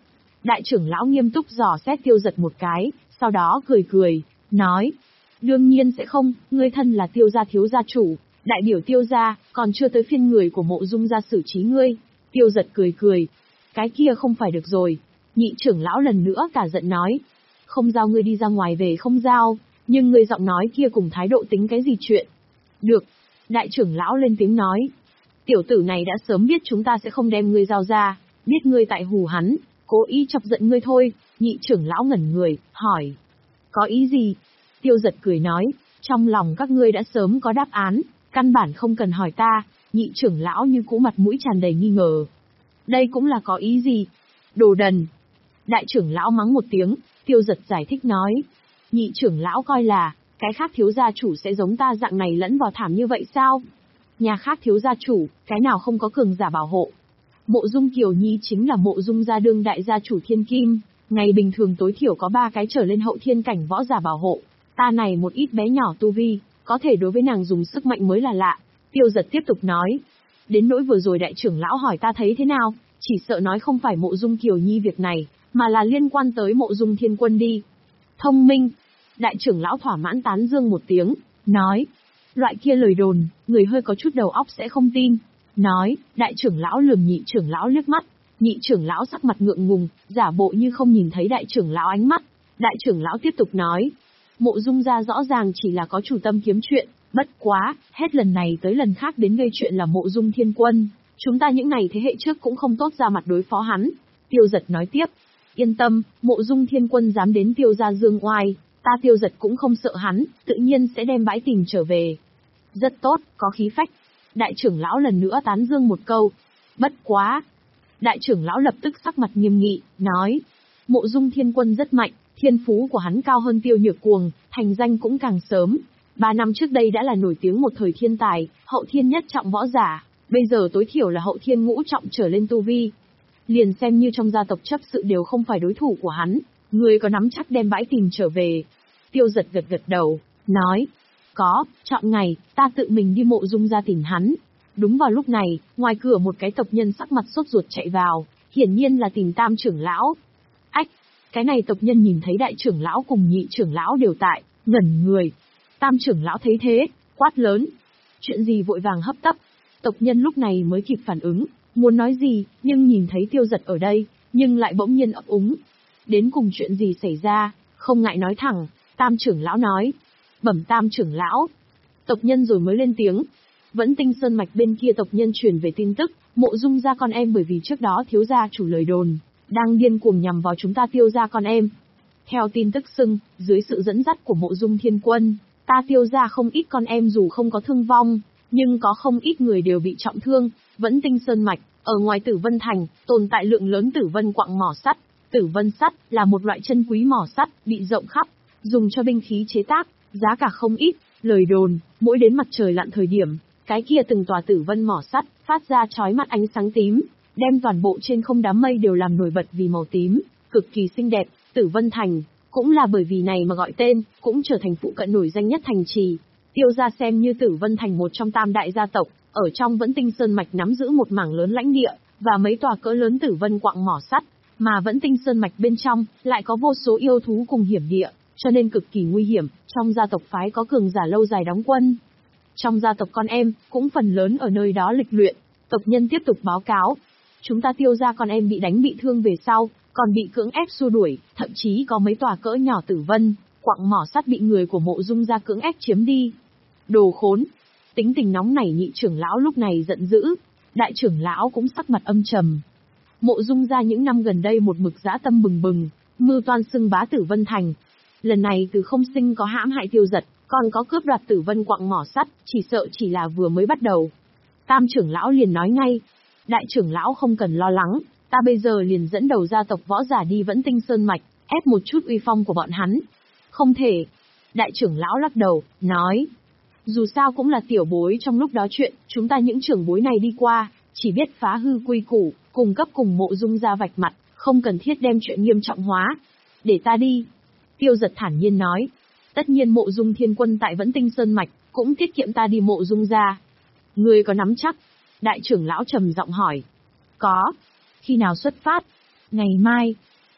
Đại trưởng lão nghiêm túc dò xét Tiêu Giật một cái, sau đó cười cười, nói. Đương nhiên sẽ không, ngươi thân là Tiêu gia thiếu gia chủ, đại biểu Tiêu gia, còn chưa tới phiên người của Mộ Dung gia xử trí ngươi. Tiêu Giật cười cười. Cái kia không phải được rồi. Nhị trưởng lão lần nữa cả giận nói. Không giao ngươi đi ra ngoài về không giao, nhưng ngươi giọng nói kia cùng thái độ tính cái gì chuyện. Được. Đại trưởng lão lên tiếng nói. Tiểu tử này đã sớm biết chúng ta sẽ không đem ngươi giao ra, biết ngươi tại hù hắn, cố ý chọc giận ngươi thôi. Nhị trưởng lão ngẩn người, hỏi. Có ý gì? Tiêu Giật cười nói, trong lòng các ngươi đã sớm có đáp án, căn bản không cần hỏi ta. Nhị trưởng lão như cũ mặt mũi tràn đầy nghi ngờ. Đây cũng là có ý gì? Đồ đần. Đại trưởng lão mắng một tiếng, Tiêu Giật giải thích nói. Nhị trưởng lão coi là, cái khác thiếu gia chủ sẽ giống ta dạng này lẫn vào thảm như vậy sao? Nhà khác thiếu gia chủ, cái nào không có cường giả bảo hộ? Mộ Dung Kiều Nhi chính là Mộ Dung gia đương đại gia chủ thiên kim, ngày bình thường tối thiểu có ba cái trở lên hậu thiên cảnh võ giả bảo hộ. Ta này một ít bé nhỏ tu vi, có thể đối với nàng dùng sức mạnh mới là lạ. Tiêu Giật tiếp tục nói. Đến nỗi vừa rồi đại trưởng lão hỏi ta thấy thế nào, chỉ sợ nói không phải Mộ Dung Kiều Nhi việc này, mà là liên quan tới Mộ Dung Thiên Quân đi. Thông minh. Đại trưởng lão thỏa mãn tán dương một tiếng, nói. Loại kia lời đồn, người hơi có chút đầu óc sẽ không tin. Nói, đại trưởng lão lườm nhị trưởng lão liếc mắt. Nhị trưởng lão sắc mặt ngượng ngùng, giả bộ như không nhìn thấy đại trưởng lão ánh mắt. Đại trưởng lão tiếp tục nói. Mộ Dung gia rõ ràng chỉ là có chủ tâm kiếm chuyện, bất quá, hết lần này tới lần khác đến gây chuyện là Mộ Dung Thiên Quân. Chúng ta những này thế hệ trước cũng không tốt ra mặt đối phó hắn. Tiêu Giật nói tiếp. Yên tâm, Mộ Dung Thiên Quân dám đến Tiêu gia dương oai, ta Tiêu Giật cũng không sợ hắn, tự nhiên sẽ đem bãi tình trở về. Rất tốt, có khí phách. Đại trưởng lão lần nữa tán dương một câu. Bất quá. Đại trưởng lão lập tức sắc mặt nghiêm nghị, nói. Mộ Dung Thiên Quân rất mạnh, thiên phú của hắn cao hơn Tiêu Nhược Cuồng, thành danh cũng càng sớm. Ba năm trước đây đã là nổi tiếng một thời thiên tài, hậu thiên nhất trọng võ giả, bây giờ tối thiểu là hậu thiên ngũ trọng trở lên tu vi. Liền xem như trong gia tộc chấp sự đều không phải đối thủ của hắn, người có nắm chắc đem bãi tìm trở về. Tiêu Giật gật gật đầu, nói. Có, chọn ngày, ta tự mình đi Mộ Dung gia tìm hắn. Đúng vào lúc này, ngoài cửa một cái tộc nhân sắc mặt sốt ruột chạy vào, hiển nhiên là tìm Tam trưởng lão. Ách, cái này tộc nhân nhìn thấy đại trưởng lão cùng nhị trưởng lão đều tại, ngẩn người. Tam trưởng lão thấy thế, quát lớn. Chuyện gì vội vàng hấp tấp? Tộc nhân lúc này mới kịp phản ứng, muốn nói gì, nhưng nhìn thấy Tiêu Giật ở đây, nhưng lại bỗng nhiên ấp úng. Đến cùng chuyện gì xảy ra, không ngại nói thẳng, Tam trưởng lão nói. Bẩm Tam trưởng lão. Tộc nhân rồi mới lên tiếng. Vẫn Tinh Sơn mạch bên kia tộc nhân truyền về tin tức, Mộ Dung gia con em bởi vì trước đó thiếu gia chủ lời đồn, đang điên cuồng nhằm vào chúng ta Tiêu gia con em. Theo tin tức xưng, dưới sự dẫn dắt của Mộ Dung Thiên Quân, ta Tiêu gia không ít con em dù không có thương vong, nhưng có không ít người đều bị trọng thương. Vẫn Tinh Sơn mạch, ở ngoài Tử Vân Thành, tồn tại lượng lớn Tử Vân quặng mỏ sắt. Tử Vân sắt là một loại chân quý mỏ sắt, bị rộng khắp, dùng cho binh khí chế tác, giá cả không ít. Lời đồn, mỗi đến mặt trời lặn thời điểm, cái kia từng tòa Tử Vân mỏ sắt phát ra chói mắt ánh sáng tím, đem toàn bộ trên không đám mây đều làm nổi bật vì màu tím, cực kỳ xinh đẹp. Tử Vân Thành cũng là bởi vì này mà gọi tên, cũng trở thành phụ cận nổi danh nhất thành trì. Tiêu gia xem như Tử Vân Thành một trong tam đại gia tộc, ở trong Vẫn Tinh Sơn mạch nắm giữ một mảng lớn lãnh địa và mấy tòa cỡ lớn Tử Vân quặng mỏ sắt, mà Vẫn Tinh Sơn mạch bên trong lại có vô số yêu thú cùng hiểm địa, cho nên cực kỳ nguy hiểm. Trong gia tộc phái có cường giả lâu dài đóng quân. Trong gia tộc con em cũng phần lớn ở nơi đó lịch luyện. Tộc nhân tiếp tục báo cáo, chúng ta Tiêu gia con em bị đánh bị thương về sau, còn bị cưỡng ép xua đuổi, thậm chí có mấy tòa cỡ nhỏ Tử Vân quặng mỏ sắt bị người của Mộ Dung gia cưỡng ép chiếm đi. Đồ khốn! Tính tình nóng nảy nhị trưởng lão lúc này giận dữ, đại trưởng lão cũng sắc mặt âm trầm. Mộ Dung gia những năm gần đây một mực dã tâm bừng bừng, mưu toan xưng bá Tử Vân Thành. Lần này từ không sinh có hãm hại Tiêu Giật, còn có cướp đoạt Tử Vân quặng mỏ sắt, chỉ sợ chỉ là vừa mới bắt đầu. Tam trưởng lão liền nói ngay, đại trưởng lão không cần lo lắng, ta bây giờ liền dẫn đầu gia tộc võ giả đi Vẫn Tinh Sơn mạch, ép một chút uy phong của bọn hắn. Không thể. Đại trưởng lão lắc đầu, nói, dù sao cũng là tiểu bối trong lúc đó chuyện, chúng ta những trưởng bối này đi qua, chỉ biết phá hư quy củ, cùng cấp cùng Mộ Dung gia vạch mặt, không cần thiết đem chuyện nghiêm trọng hóa. Để ta đi. Tiêu Giật thản nhiên nói, tất nhiên Mộ Dung Thiên Quân tại Vẫn Tinh Sơn mạch, cũng tiết kiệm ta đi Mộ Dung gia. Ngươi có nắm chắc? Đại trưởng lão trầm giọng hỏi. Có. Khi nào xuất phát? Ngày mai.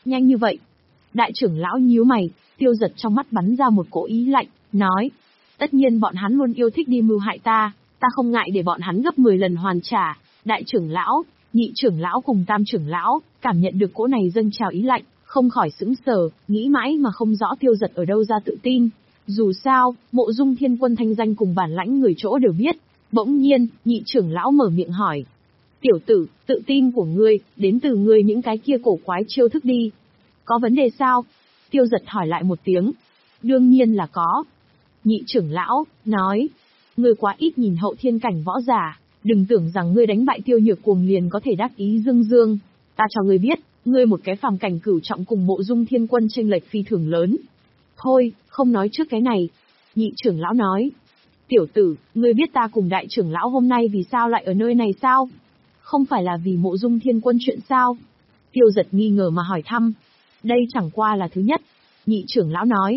nhanh như vậy. Đại trưởng lão nhíu mày, Tiêu Giật trong mắt bắn ra một cỗ ý lạnh, nói. Tất nhiên bọn hắn luôn yêu thích đi mưu hại ta, ta không ngại để bọn hắn gấp mười lần hoàn trả. Đại trưởng lão, nhị trưởng lão cùng tam trưởng lão, cảm nhận được cỗ này dâng trào ý lạnh, không khỏi sững sờ, nghĩ mãi mà không rõ Tiêu Giật ở đâu ra tự tin. Dù sao, Mộ Dung Thiên Quân thanh danh cùng bản lãnh người chỗ đều biết. Bỗng nhiên, nhị trưởng lão mở miệng hỏi. Tiểu tử, tự tin của ngươi, đến từ ngươi những cái kia cổ quái chiêu thức đi. Có vấn đề sao? Tiêu Giật hỏi lại một tiếng. Đương nhiên là có. Nhị trưởng lão, nói. Ngươi quá ít nhìn hậu thiên cảnh võ giả, đừng tưởng rằng ngươi đánh bại Tiêu Nhược Cuồng liền có thể đắc ý dương dương. Ta cho ngươi biết, ngươi một cái phàm cảnh cửu trọng cùng Mộ Dung Thiên Quân chênh lệch phi thường lớn. Thôi, không nói trước cái này. Nhị trưởng lão nói. Tiểu tử, ngươi biết ta cùng đại trưởng lão hôm nay vì sao lại ở nơi này sao? Không phải là vì Mộ Dung Thiên Quân chuyện sao? Tiêu Giật nghi ngờ mà hỏi thăm. Đây chẳng qua là thứ nhất. Nhị trưởng lão nói.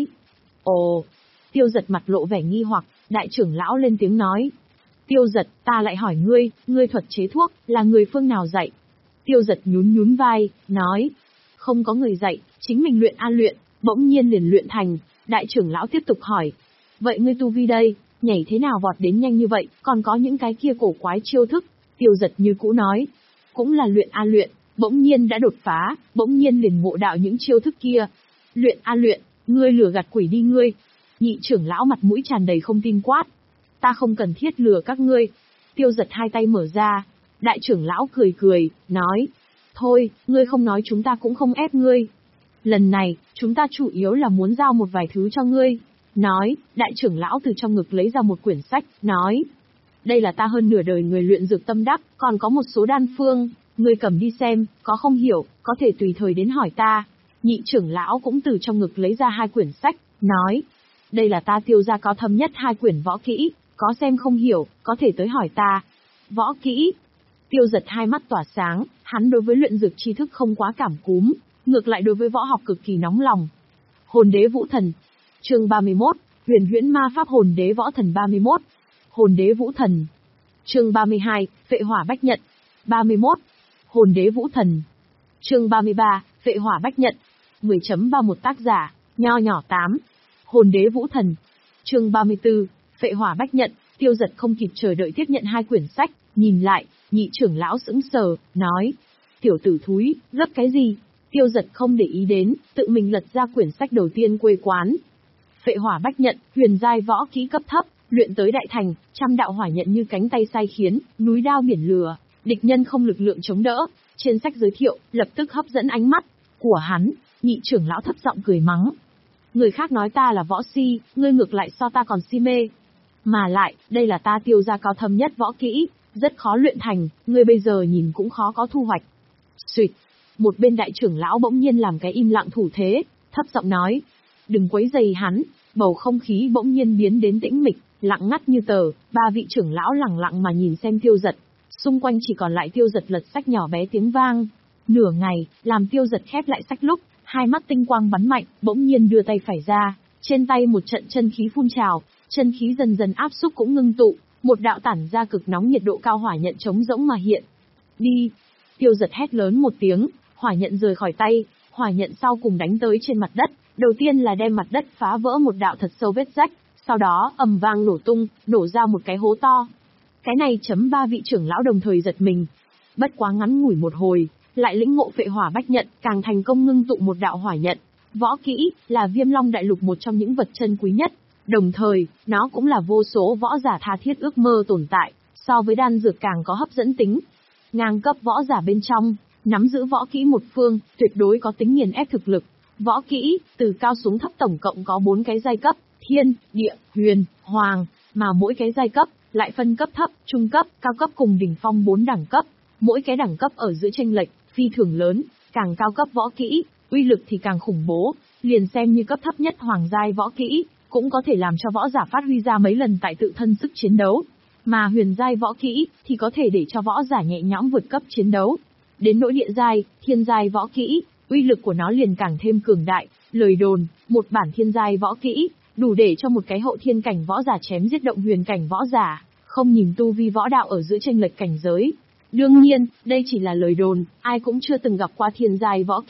Ồ. Tiêu Giật mặt lộ vẻ nghi hoặc, đại trưởng lão lên tiếng nói. Tiêu Giật, ta lại hỏi ngươi, ngươi thuật chế thuốc, là người phương nào dạy? Tiêu Giật nhún nhún vai, nói. Không có người dạy, chính mình luyện an luyện, bỗng nhiên liền luyện thành. Đại trưởng lão tiếp tục hỏi. Vậy ngươi tu vi đây, nhảy thế nào vọt đến nhanh như vậy, còn có những cái kia cổ quái chiêu thức? Tiêu Giật như cũ nói. Cũng là luyện an luyện, bỗng nhiên đã đột phá, bỗng nhiên liền ngộ đạo những chiêu thức kia. Luyện an luyện, ngươi lừa gạt quỷ đi ngươi. Nhị trưởng lão mặt mũi tràn đầy không tin quát. Ta không cần thiết lừa các ngươi. Tiêu Giật hai tay mở ra. Đại trưởng lão cười cười, nói. Thôi, ngươi không nói chúng ta cũng không ép ngươi. Lần này, chúng ta chủ yếu là muốn giao một vài thứ cho ngươi. Nói, đại trưởng lão từ trong ngực lấy ra một quyển sách, nói. Đây là ta hơn nửa đời người luyện dược tâm đắc, còn có một số đan phương, ngươi cầm đi xem, có không hiểu, có thể tùy thời đến hỏi ta. Nhị trưởng lão cũng từ trong ngực lấy ra hai quyển sách, nói. Đây là ta Tiêu gia có thâm nhất hai quyển võ kỹ, có xem không hiểu, có thể tới hỏi ta. Võ kỹ. Tiêu Giật hai mắt tỏa sáng, hắn đối với luyện dược tri thức không quá cảm cúm, ngược lại đối với võ học cực kỳ nóng lòng. Hồn đế vũ thần. Chương ba mươi mốt, huyền huyễn ma pháp hồn đế võ thần ba mươi mốt. Hồn đế vũ thần. Chương ba mươi hai, phệ hỏa bách nhận. ba mươi mốt. Hồn đế vũ thần. Chương ba mươi ba, phệ hỏa bách nhận. mười chấm ba một tác giả, nho nhỏ tám. Hồn đế vũ thần. Chương ba mươi tư, phệ hỏa bách nhận. Tiêu Giật không kịp chờ đợi tiếp nhận hai quyển sách, nhìn lại, nhị trưởng lão sững sờ, nói. Tiểu tử thúi, gấp cái gì? Tiêu Giật không để ý đến, tự mình lật ra quyển sách đầu tiên quê quán. Phệ hỏa bách nhận, huyền giai võ kỹ cấp thấp, luyện tới đại thành, trăm đạo hỏa nhận như cánh tay sai khiến, núi đao biển lửa, địch nhân không lực lượng chống đỡ. Trên sách giới thiệu, lập tức hấp dẫn ánh mắt của hắn. Nhị trưởng lão thấp giọng cười mắng. Người khác nói ta là võ si, ngươi ngược lại so ta còn si mê. Mà lại, đây là ta Tiêu gia cao thâm nhất võ kỹ, rất khó luyện thành, ngươi bây giờ nhìn cũng khó có thu hoạch. Xuyệt. Một bên đại trưởng lão bỗng nhiên làm cái im lặng thủ thế, thấp giọng nói. Đừng quấy rầy hắn. Bầu không khí bỗng nhiên biến đến tĩnh mịch, lặng ngắt như tờ, ba vị trưởng lão lặng lặng mà nhìn xem Tiêu Giật. Xung quanh chỉ còn lại Tiêu Giật lật sách nhỏ bé tiếng vang. Nửa ngày, làm Tiêu Giật khép lại sách lúc, hai mắt tinh quang bắn mạnh, bỗng nhiên đưa tay phải ra, trên tay một trận chân khí phun trào, chân khí dần dần áp xúc cũng ngưng tụ, một đạo tản ra cực nóng nhiệt độ cao hỏa nhận trống rỗng mà hiện. Đi! Tiêu Giật hét lớn một tiếng, hỏa nhận rời khỏi tay, hỏa nhận sau cùng đánh tới trên mặt đất, đầu tiên là đem mặt đất phá vỡ một đạo thật sâu vết rách, sau đó ầm vang nổ tung, nổ ra một cái hố to. Cái này chấm ba vị trưởng lão đồng thời giật mình. Bất quá ngắn ngủi một hồi, lại lĩnh ngộ phệ hỏa bách nhận, càng thành công ngưng tụ một đạo hỏa nhận. Võ kỹ là Viêm Long Đại Lục một trong những vật chân quý nhất, đồng thời, nó cũng là vô số võ giả tha thiết ước mơ tồn tại, so với đan dược càng có hấp dẫn tính. Ngang cấp võ giả bên trong, nắm giữ võ kỹ một phương, tuyệt đối có tính nghiền ép thực lực. Võ kỹ, từ cao xuống thấp tổng cộng có bốn cái giai cấp, thiên, địa, huyền, hoàng, mà mỗi cái giai cấp, lại phân cấp thấp, trung cấp, cao cấp cùng đỉnh phong bốn đẳng cấp. Mỗi cái đẳng cấp ở giữa chênh lệch, phi thường lớn, càng cao cấp võ kỹ, uy lực thì càng khủng bố, liền xem như cấp thấp nhất hoàng giai võ kỹ, cũng có thể làm cho võ giả phát huy ra mấy lần tại tự thân sức chiến đấu. Mà huyền giai võ kỹ, thì có thể để cho võ giả nhẹ nhõm vượt cấp chiến đấu. Đến nỗi địa giai, thiên giai võ kỹ, uy lực của nó liền càng thêm cường đại, lời đồn, một bản thiên giai võ kỹ, đủ để cho một cái hậu thiên cảnh võ giả chém giết động huyền cảnh võ giả, không nhìn tu vi võ đạo ở giữa chênh lệch cảnh giới. Đương nhiên, đây chỉ là lời đồn, ai cũng chưa từng gặp qua thiên giai võ kỹ,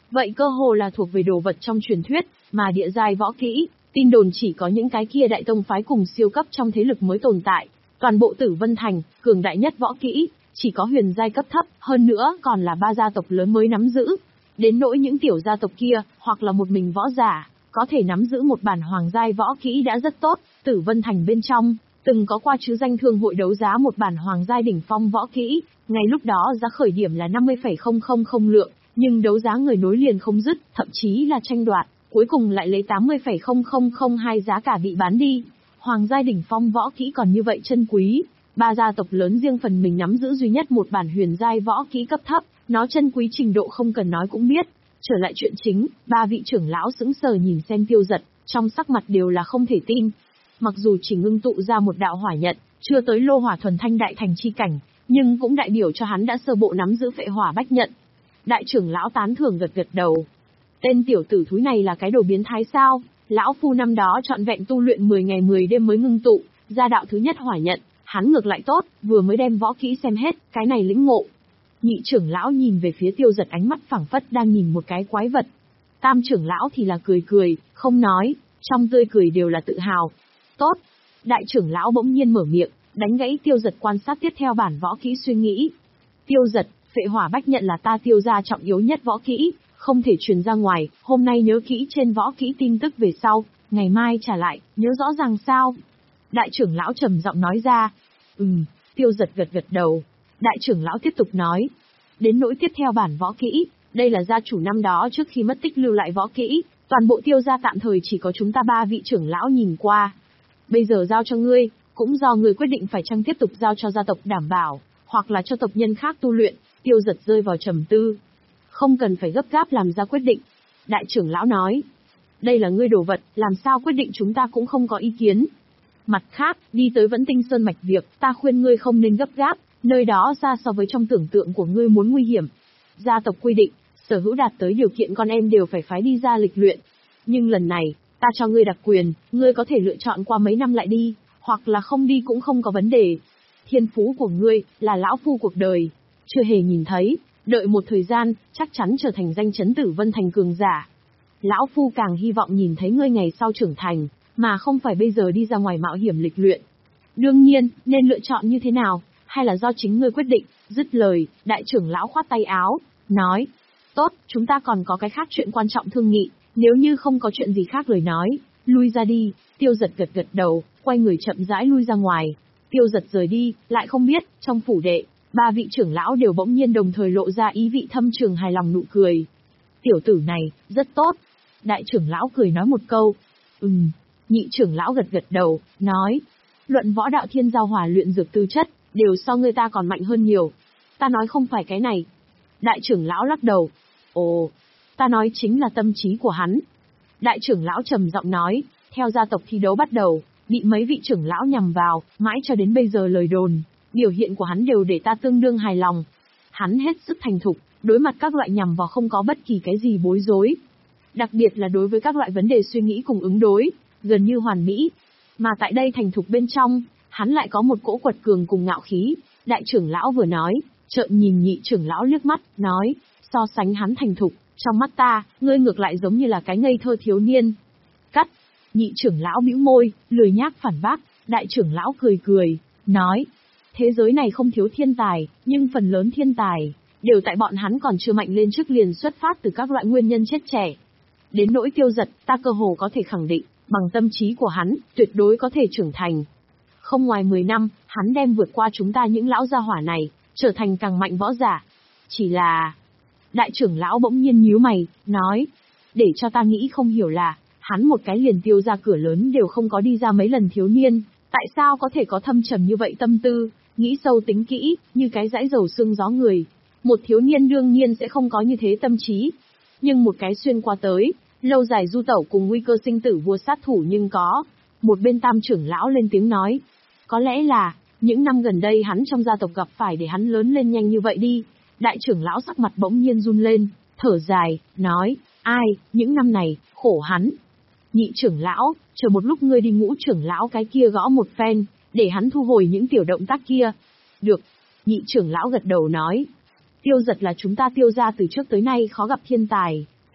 vậy cơ hồ là thuộc về đồ vật trong truyền thuyết, mà địa giai võ kỹ, tin đồn chỉ có những cái kia đại tông phái cùng siêu cấp trong thế lực mới tồn tại. Toàn bộ Tử Vân Thành, cường đại nhất võ kỹ, chỉ có huyền giai cấp thấp, hơn nữa còn là ba gia tộc lớn mới nắm giữ. Đến nỗi những tiểu gia tộc kia, hoặc là một mình võ giả, có thể nắm giữ một bản hoàng giai võ kỹ đã rất tốt. Tử Vân Thành bên trong, từng có qua chứ danh thương hội đấu giá một bản hoàng giai đỉnh phong võ kỹ, ngay lúc đó giá khởi điểm là năm mươi phẩy không không không lượng, nhưng đấu giá người nối liền không dứt, thậm chí là tranh đoạt, cuối cùng lại lấy tám mươi phẩy không không không hai giá cả bị bán đi. Hoàng giai đỉnh phong võ kỹ còn như vậy chân quý, ba gia tộc lớn riêng phần mình nắm giữ duy nhất một bản huyền giai võ kỹ cấp thấp, nó chân quý trình độ không cần nói cũng biết. Trở lại chuyện chính, ba vị trưởng lão sững sờ nhìn xem Tiêu Dật, trong sắc mặt đều là không thể tin. Mặc dù chỉ ngưng tụ ra một đạo hỏa nhận, chưa tới lô hỏa thuần thanh đại thành chi cảnh, nhưng cũng đại biểu cho hắn đã sơ bộ nắm giữ phệ hỏa bách nhận. Đại trưởng lão tán thưởng gật gật đầu. Tên tiểu tử thúi này là cái đồ biến thái sao? Lão phu năm đó trọn vẹn tu luyện mười ngày mười đêm mới ngưng tụ ra đạo thứ nhất hỏa nhận, hắn ngược lại tốt, vừa mới đem võ kỹ xem hết, cái này lĩnh ngộ. Nhị trưởng lão nhìn về phía Tiêu Dật, ánh mắt phảng phất đang nhìn một cái quái vật. Tam trưởng lão thì là cười cười, không nói, trong tươi cười đều là tự hào. Tốt. Đại trưởng lão bỗng nhiên mở miệng, đánh gãy Tiêu Dật quan sát tiếp theo bản võ kỹ suy nghĩ. Tiêu Dật, phệ hỏa bách nhận là ta Tiêu gia trọng yếu nhất võ kỹ, không thể truyền ra ngoài, hôm nay nhớ kỹ trên võ kỹ tin tức về sau, ngày mai trả lại, nhớ rõ ràng sao? Đại trưởng lão trầm giọng nói ra. Ừm, Tiêu Dật gật gật đầu. Đại trưởng lão tiếp tục nói. Đến nỗi tiếp theo bản võ kỹ, đây là gia chủ năm đó trước khi mất tích lưu lại võ kỹ, toàn bộ Tiêu gia tạm thời chỉ có chúng ta ba vị trưởng lão nhìn qua. Bây giờ giao cho ngươi, cũng do ngươi quyết định phải chăng tiếp tục giao cho gia tộc đảm bảo, hoặc là cho tộc nhân khác tu luyện. Tiêu Dật rơi vào trầm tư. Không cần phải gấp gáp làm ra quyết định. Đại trưởng lão nói. Đây là ngươi đồ vật, làm sao quyết định chúng ta cũng không có ý kiến. Mặt khác, đi tới Vẫn Tinh Sơn mạch việc, ta khuyên ngươi không nên gấp gáp, nơi đó xa so với trong tưởng tượng của ngươi muốn nguy hiểm. Gia tộc quy định, sở hữu đạt tới điều kiện con em đều phải phái đi ra lịch luyện. Nhưng lần này, ta cho ngươi đặc quyền, ngươi có thể lựa chọn qua mấy năm lại đi, hoặc là không đi cũng không có vấn đề. Thiên phú của ngươi, là lão phu cuộc đời, chưa hề nhìn thấy, đợi một thời gian, chắc chắn trở thành danh chấn Tử Vân Thành cường giả. Lão phu càng hy vọng nhìn thấy ngươi ngày sau trưởng thành, mà không phải bây giờ đi ra ngoài mạo hiểm lịch luyện. Đương nhiên, nên lựa chọn như thế nào, hay là do chính ngươi quyết định. Dứt lời, đại trưởng lão khoát tay áo, nói. Tốt, chúng ta còn có cái khác chuyện quan trọng thương nghị, nếu như không có chuyện gì khác lời nói, lui ra đi. Tiêu Dật gật gật đầu, quay người chậm rãi lui ra ngoài. Tiêu Dật rời đi, lại không biết, trong phủ đệ, ba vị trưởng lão đều bỗng nhiên đồng thời lộ ra ý vị thâm trường hài lòng nụ cười. Tiểu tử này, rất tốt. Đại trưởng lão cười nói một câu. Ừm. Nhị trưởng lão gật gật đầu, nói. Luận võ đạo thiên giao hỏa luyện dược tư chất, đều so người ta còn mạnh hơn nhiều. Ta nói không phải cái này. Đại trưởng lão lắc đầu. Ồ, ta nói chính là tâm trí của hắn. Đại trưởng lão trầm giọng nói, theo gia tộc thi đấu bắt đầu, bị mấy vị trưởng lão nhằm vào, mãi cho đến bây giờ lời đồn, biểu hiện của hắn đều để ta tương đương hài lòng. Hắn hết sức thành thục, đối mặt các loại nhằm vào không có bất kỳ cái gì bối rối. Đặc biệt là đối với các loại vấn đề suy nghĩ cùng ứng đối, gần như hoàn mỹ. Mà tại đây thành thục bên trong, hắn lại có một cỗ quật cường cùng ngạo khí. Đại trưởng lão vừa nói, trợn nhìn nhị trưởng lão liếc mắt, nói, so sánh hắn thành thục, trong mắt ta, ngươi ngược lại giống như là cái ngây thơ thiếu niên. Cắt. Nhị trưởng lão bĩu môi, lười nhác phản bác. Đại trưởng lão cười cười, nói, thế giới này không thiếu thiên tài, nhưng phần lớn thiên tài đều tại bọn hắn còn chưa mạnh lên trước liền xuất phát từ các loại nguyên nhân chết trẻ. Đến nỗi Tiêu Dật, ta cơ hồ có thể khẳng định, bằng tâm trí của hắn, tuyệt đối có thể trưởng thành. Không ngoài mười năm, hắn đem vượt qua chúng ta những lão gia hỏa này, trở thành càng mạnh võ giả. Chỉ là... Đại trưởng lão bỗng nhiên nhíu mày, nói, để cho ta nghĩ không hiểu là, hắn một cái liền Tiêu ra cửa lớn đều không có đi ra mấy lần thiếu niên, tại sao có thể có thâm trầm như vậy tâm tư, nghĩ sâu tính kỹ, như cái dãi dầu xương gió người. Một thiếu niên đương nhiên sẽ không có như thế tâm trí, nhưng một cái xuyên qua tới, lâu dài du tẩu cùng nguy cơ sinh tử vua sát thủ nhưng có. Một bên tam trưởng lão lên tiếng nói, có lẽ là, những năm gần đây hắn trong gia tộc gặp phải để hắn lớn lên nhanh như vậy đi. Đại trưởng lão sắc mặt bỗng nhiên run lên, thở dài, nói, ai, những năm này, khổ hắn. Nhị trưởng lão, chờ một lúc ngươi đi ngũ trưởng lão cái kia gõ một phen, để hắn thu hồi những tiểu động tác kia. Được. Nhị trưởng lão gật đầu nói, Tiêu Dật là chúng ta Tiêu gia từ trước tới nay khó gặp thiên tài,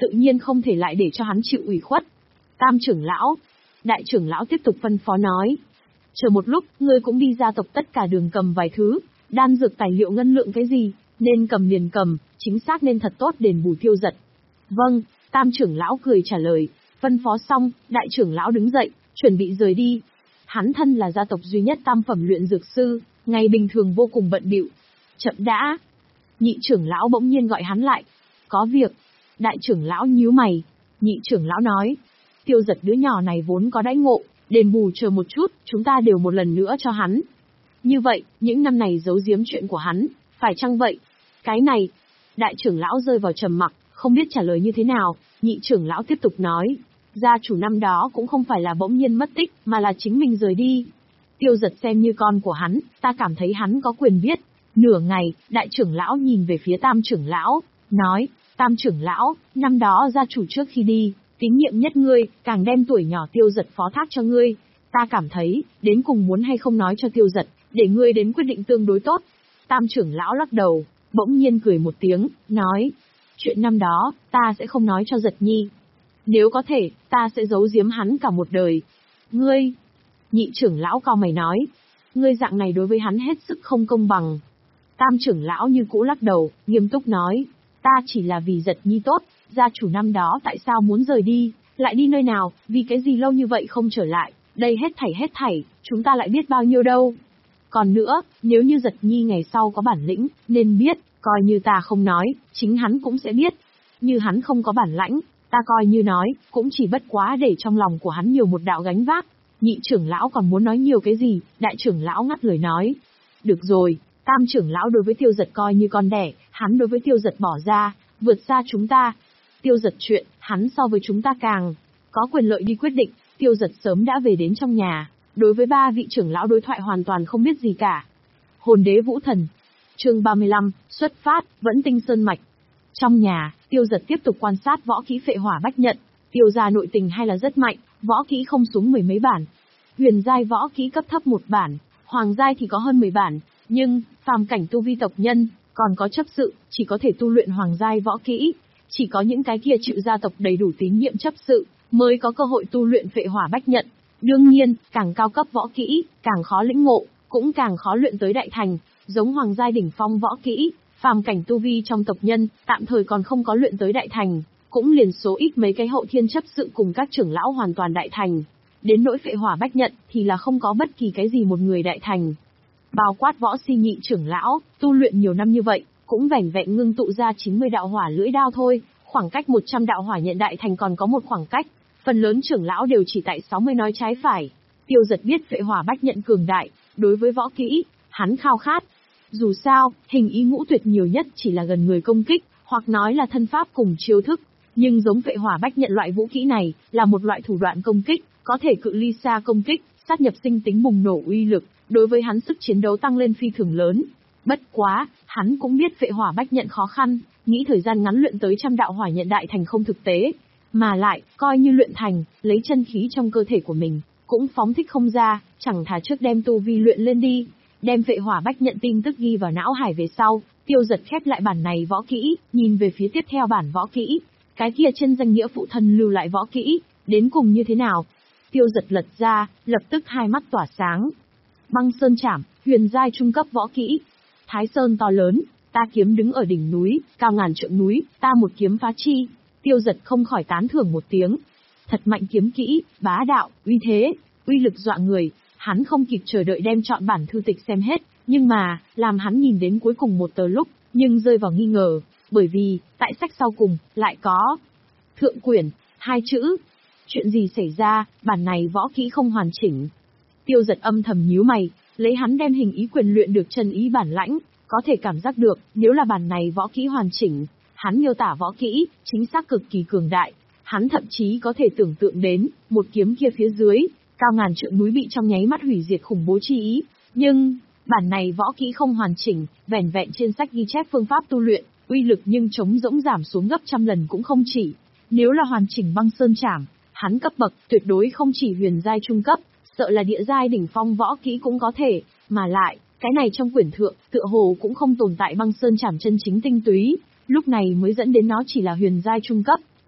tự nhiên không thể lại để cho hắn chịu ủy khuất. Tam trưởng lão, đại trưởng lão tiếp tục phân phó nói. Chờ một lúc, ngươi cũng đi gia tộc tất cả đường cầm vài thứ, đan dược tài liệu ngân lượng cái gì, nên cầm liền cầm, chính xác nên thật tốt đền bù Tiêu Giật. Vâng, tam trưởng lão cười trả lời, phân phó xong, đại trưởng lão đứng dậy, chuẩn bị rời đi. Hắn thân là gia tộc duy nhất tam phẩm luyện dược sư, ngày bình thường vô cùng bận bịu. Chậm đã. Nhị trưởng lão bỗng nhiên gọi hắn lại. Có việc. Đại trưởng lão nhíu mày. Nhị trưởng lão nói. Tiêu Giật đứa nhỏ này vốn có đãi ngộ, đền bù chờ một chút, chúng ta đều một lần nữa cho hắn. Như vậy, những năm này giấu giếm chuyện của hắn, phải chăng vậy? Cái này. Đại trưởng lão rơi vào trầm mặc, không biết trả lời như thế nào. Nhị trưởng lão tiếp tục nói. Gia chủ năm đó cũng không phải là bỗng nhiên mất tích, mà là chính mình rời đi. Tiêu Giật xem như con của hắn, ta cảm thấy hắn có quyền biết. Nửa ngày, đại trưởng lão nhìn về phía tam trưởng lão, nói, tam trưởng lão, năm đó gia chủ trước khi đi, tín nhiệm nhất ngươi, càng đem tuổi nhỏ Tiêu Giật phó thác cho ngươi. Ta cảm thấy, đến cùng muốn hay không nói cho Tiêu Giật, để ngươi đến quyết định tương đối tốt. Tam trưởng lão lắc đầu, bỗng nhiên cười một tiếng, nói, chuyện năm đó, ta sẽ không nói cho Giật Nhi. Nếu có thể, ta sẽ giấu giếm hắn cả một đời. Ngươi, nhị trưởng lão cau mày nói, ngươi dạng này đối với hắn hết sức không công bằng. Tam trưởng lão như cũ lắc đầu, nghiêm túc nói, ta chỉ là vì Giật Nhi tốt, gia chủ năm đó tại sao muốn rời đi, lại đi nơi nào, vì cái gì lâu như vậy không trở lại, đây hết thảy hết thảy, chúng ta lại biết bao nhiêu đâu. Còn nữa, nếu như Giật Nhi ngày sau có bản lĩnh, nên biết, coi như ta không nói, chính hắn cũng sẽ biết. Như hắn không có bản lãnh, ta coi như nói, cũng chỉ bất quá để trong lòng của hắn nhiều một đạo gánh vác. Nhị trưởng lão còn muốn nói nhiều cái gì, đại trưởng lão ngắt lời nói. Được rồi, tam trưởng lão đối với Tiêu Giật coi như con đẻ, hắn đối với Tiêu Giật bỏ ra, vượt xa chúng ta. Tiêu Giật chuyện, hắn so với chúng ta càng có quyền lợi đi quyết định. Tiêu Giật sớm đã về đến trong nhà, đối với ba vị trưởng lão đối thoại hoàn toàn không biết gì cả. Hồn đế vũ thần. Chương ba mươi lăm, xuất phát, vẫn tinh sơn mạch. Trong nhà, Tiêu Giật tiếp tục quan sát võ kỹ phệ hỏa bách nhận. Tiêu gia nội tình hay là rất mạnh, võ kỹ không xuống mười mấy bản. Huyền giai võ kỹ cấp thấp một bản, hoàng giai thì có hơn mười bản, nhưng phàm cảnh tu vi tộc nhân, còn có chấp sự, chỉ có thể tu luyện hoàng giai võ kỹ. Chỉ có những cái kia chịu gia tộc đầy đủ tín nhiệm chấp sự, mới có cơ hội tu luyện phệ hỏa bách nhận. Đương nhiên, càng cao cấp võ kỹ, càng khó lĩnh ngộ, cũng càng khó luyện tới đại thành, giống hoàng giai đỉnh phong võ kỹ, phàm cảnh tu vi trong tộc nhân, tạm thời còn không có luyện tới đại thành, cũng liền số ít mấy cái hậu thiên chấp sự cùng các trưởng lão hoàn toàn đại thành. Đến nỗi phệ hỏa bách nhận thì là không có bất kỳ cái gì một người đại thành. Bao quát võ si nhị trưởng lão, tu luyện nhiều năm như vậy, cũng vẻn vẹn ngưng tụ ra chín mươi đạo hỏa lưỡi đao thôi, khoảng cách một trăm đạo hỏa nhận đại thành còn có một khoảng cách. Phần lớn trưởng lão đều chỉ tại sáu mươi nói trái phải. Tiêu Giật biết phệ hỏa bách nhận cường đại, đối với võ kỹ, hắn khao khát. Dù sao, hình ý ngũ tuyệt nhiều nhất chỉ là gần người công kích, hoặc nói là thân pháp cùng chiêu thức. Nhưng giống phệ hỏa bách nhận loại vũ kỹ này, là một loại thủ đoạn công kích, có thể cự ly xa công kích, sát nhập sinh tính bùng nổ uy lực, đối với hắn sức chiến đấu tăng lên phi thường lớn. Bất quá, hắn cũng biết phệ hỏa bách nhận khó khăn, nghĩ thời gian ngắn luyện tới trăm đạo hỏa nhận đại thành không thực tế. Mà lại, coi như luyện thành, lấy chân khí trong cơ thể của mình, cũng phóng thích không ra, chẳng thà trước đem tu vi luyện lên đi. Đem phệ hỏa bách nhận tin tức ghi vào não hải về sau, Tiêu Giật khép lại bản này võ kỹ, nhìn về phía tiếp theo bản võ kỹ. Cái kia trên danh nghĩa phụ thân lưu lại võ kỹ, đến cùng như thế nào? Tiêu Giật lật ra, lập tức hai mắt tỏa sáng. Băng sơn chảm, huyền giai trung cấp võ kỹ. Thái sơn to lớn, ta kiếm đứng ở đỉnh núi, cao ngàn trượng núi, ta một kiếm phá chi. Tiêu Giật không khỏi tán thưởng một tiếng. Thật mạnh kiếm kỹ, bá đạo, uy thế, uy lực dọa người. Hắn không kịp chờ đợi đem chọn bản thư tịch xem hết, nhưng mà, làm hắn nhìn đến cuối cùng một tờ lúc, nhưng rơi vào nghi ngờ, bởi vì, tại sách sau cùng, lại có thượng quyển, hai chữ. Chuyện gì xảy ra, bản này võ kỹ không hoàn chỉnh. Tiêu Giật âm thầm nhíu mày, lấy hắn đem hình ý quyền luyện được chân ý bản lãnh, có thể cảm giác được, nếu là bản này võ kỹ hoàn chỉnh, hắn miêu tả võ kỹ, chính xác cực kỳ cường đại. Hắn thậm chí có thể tưởng tượng đến, một kiếm kia phía dưới, cao ngàn trượng núi bị trong nháy mắt hủy diệt khủng bố chi ý. Nhưng, bản này võ kỹ không hoàn chỉnh, vẻn vẹn trên sách ghi chép phương pháp tu luyện, uy lực nhưng trống rỗng giảm xuống gấp trăm lần cũng không chỉ. Nếu là hoàn chỉnh băng sơn trảm, hắn cấp bậc tuyệt đối không chỉ huyền giai trung cấp, sợ là địa giai đỉnh phong võ kỹ cũng có thể, mà lại, cái này trong quyển thượng, tựa hồ cũng không tồn tại băng sơn trảm chân chính tinh túy, lúc này mới dẫn đến nó chỉ là huyền giai trung cấp.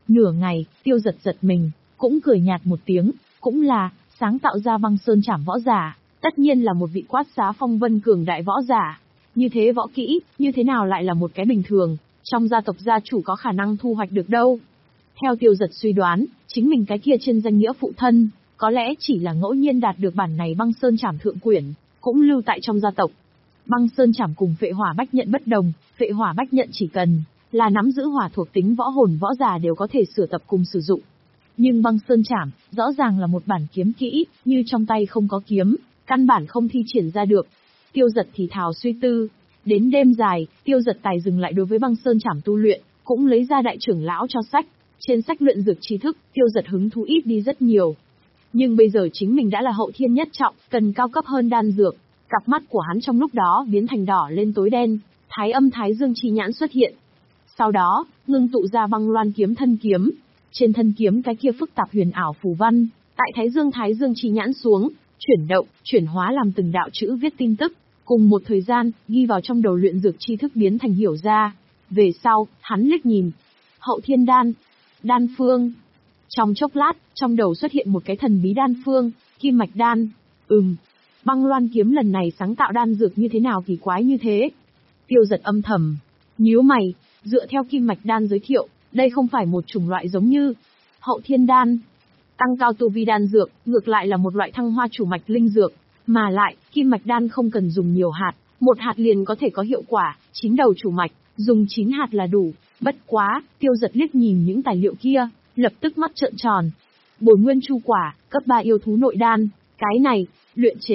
Nửa ngày, Tiêu Giật giật mình, cũng cười nhạt một tiếng, cũng là, sáng tạo ra băng sơn chảm võ giả, tất nhiên là một vị quát xá phong vân cường đại võ giả. Như thế võ kỹ, như thế nào lại là một cái bình thường, trong gia tộc gia chủ có khả năng thu hoạch được đâu. Theo Tiêu Giật suy đoán, chính mình cái kia trên danh nghĩa phụ thân, có lẽ chỉ là ngẫu nhiên đạt được bản này băng sơn chảm thượng quyển, cũng lưu tại trong gia tộc. Băng sơn chảm cùng phệ hỏa bách nhận bất đồng, phệ hỏa bách nhận chỉ cần là nắm giữ hỏa thuộc tính võ hồn võ giả đều có thể sửa tập cùng sử dụng. Nhưng băng sơn chảm, rõ ràng là một bản kiếm kỹ, như trong tay không có kiếm, căn bản không thi triển ra được. Tiêu Giật thì thào suy tư, đến đêm dài, Tiêu Giật tài dừng lại đối với băng sơn chảm tu luyện, cũng lấy ra đại trưởng lão cho sách. Trên sách luyện dược tri thức, Tiêu Giật hứng thú ít đi rất nhiều. Nhưng bây giờ chính mình đã là hậu thiên nhất trọng, cần cao cấp hơn đan dược. Cặp mắt của hắn trong lúc đó biến thành đỏ lên tối đen, thái âm thái dương chi nhãn xuất hiện. Sau đó, ngưng tụ ra băng loan kiếm thân kiếm. Trên thân kiếm cái kia phức tạp huyền ảo phù văn, tại thái dương thái dương chi nhãn xuống, chuyển động, chuyển hóa làm từng đạo chữ viết tin tức. Cùng một thời gian, ghi vào trong đầu luyện dược tri thức biến thành hiểu ra. Về sau, hắn liếc nhìn. Hậu thiên đan, đan phương. Trong chốc lát, trong đầu xuất hiện một cái thần bí đan phương, kim mạch đan. Ừm, băng loan kiếm lần này sáng tạo đan dược như thế nào kỳ quái như thế. Tiêu Giật âm thầm, nhíu mày, dựa theo kim mạch đan giới thiệu, đây không phải một chủng loại giống như hậu thiên đan. Tăng cao tu vi đan dược, ngược lại là một loại thăng hoa chủ mạch linh dược. Mà lại, kim mạch đan không cần dùng nhiều hạt, một hạt liền có thể có hiệu quả, chín đầu chủ mạch, dùng chín hạt là đủ. Bất quá, Tiêu Giật liếc nhìn những tài liệu kia, lập tức mắt trợn tròn. Bồi nguyên chu quả, cấp ba yêu thú nội đan, cái này, luyện chế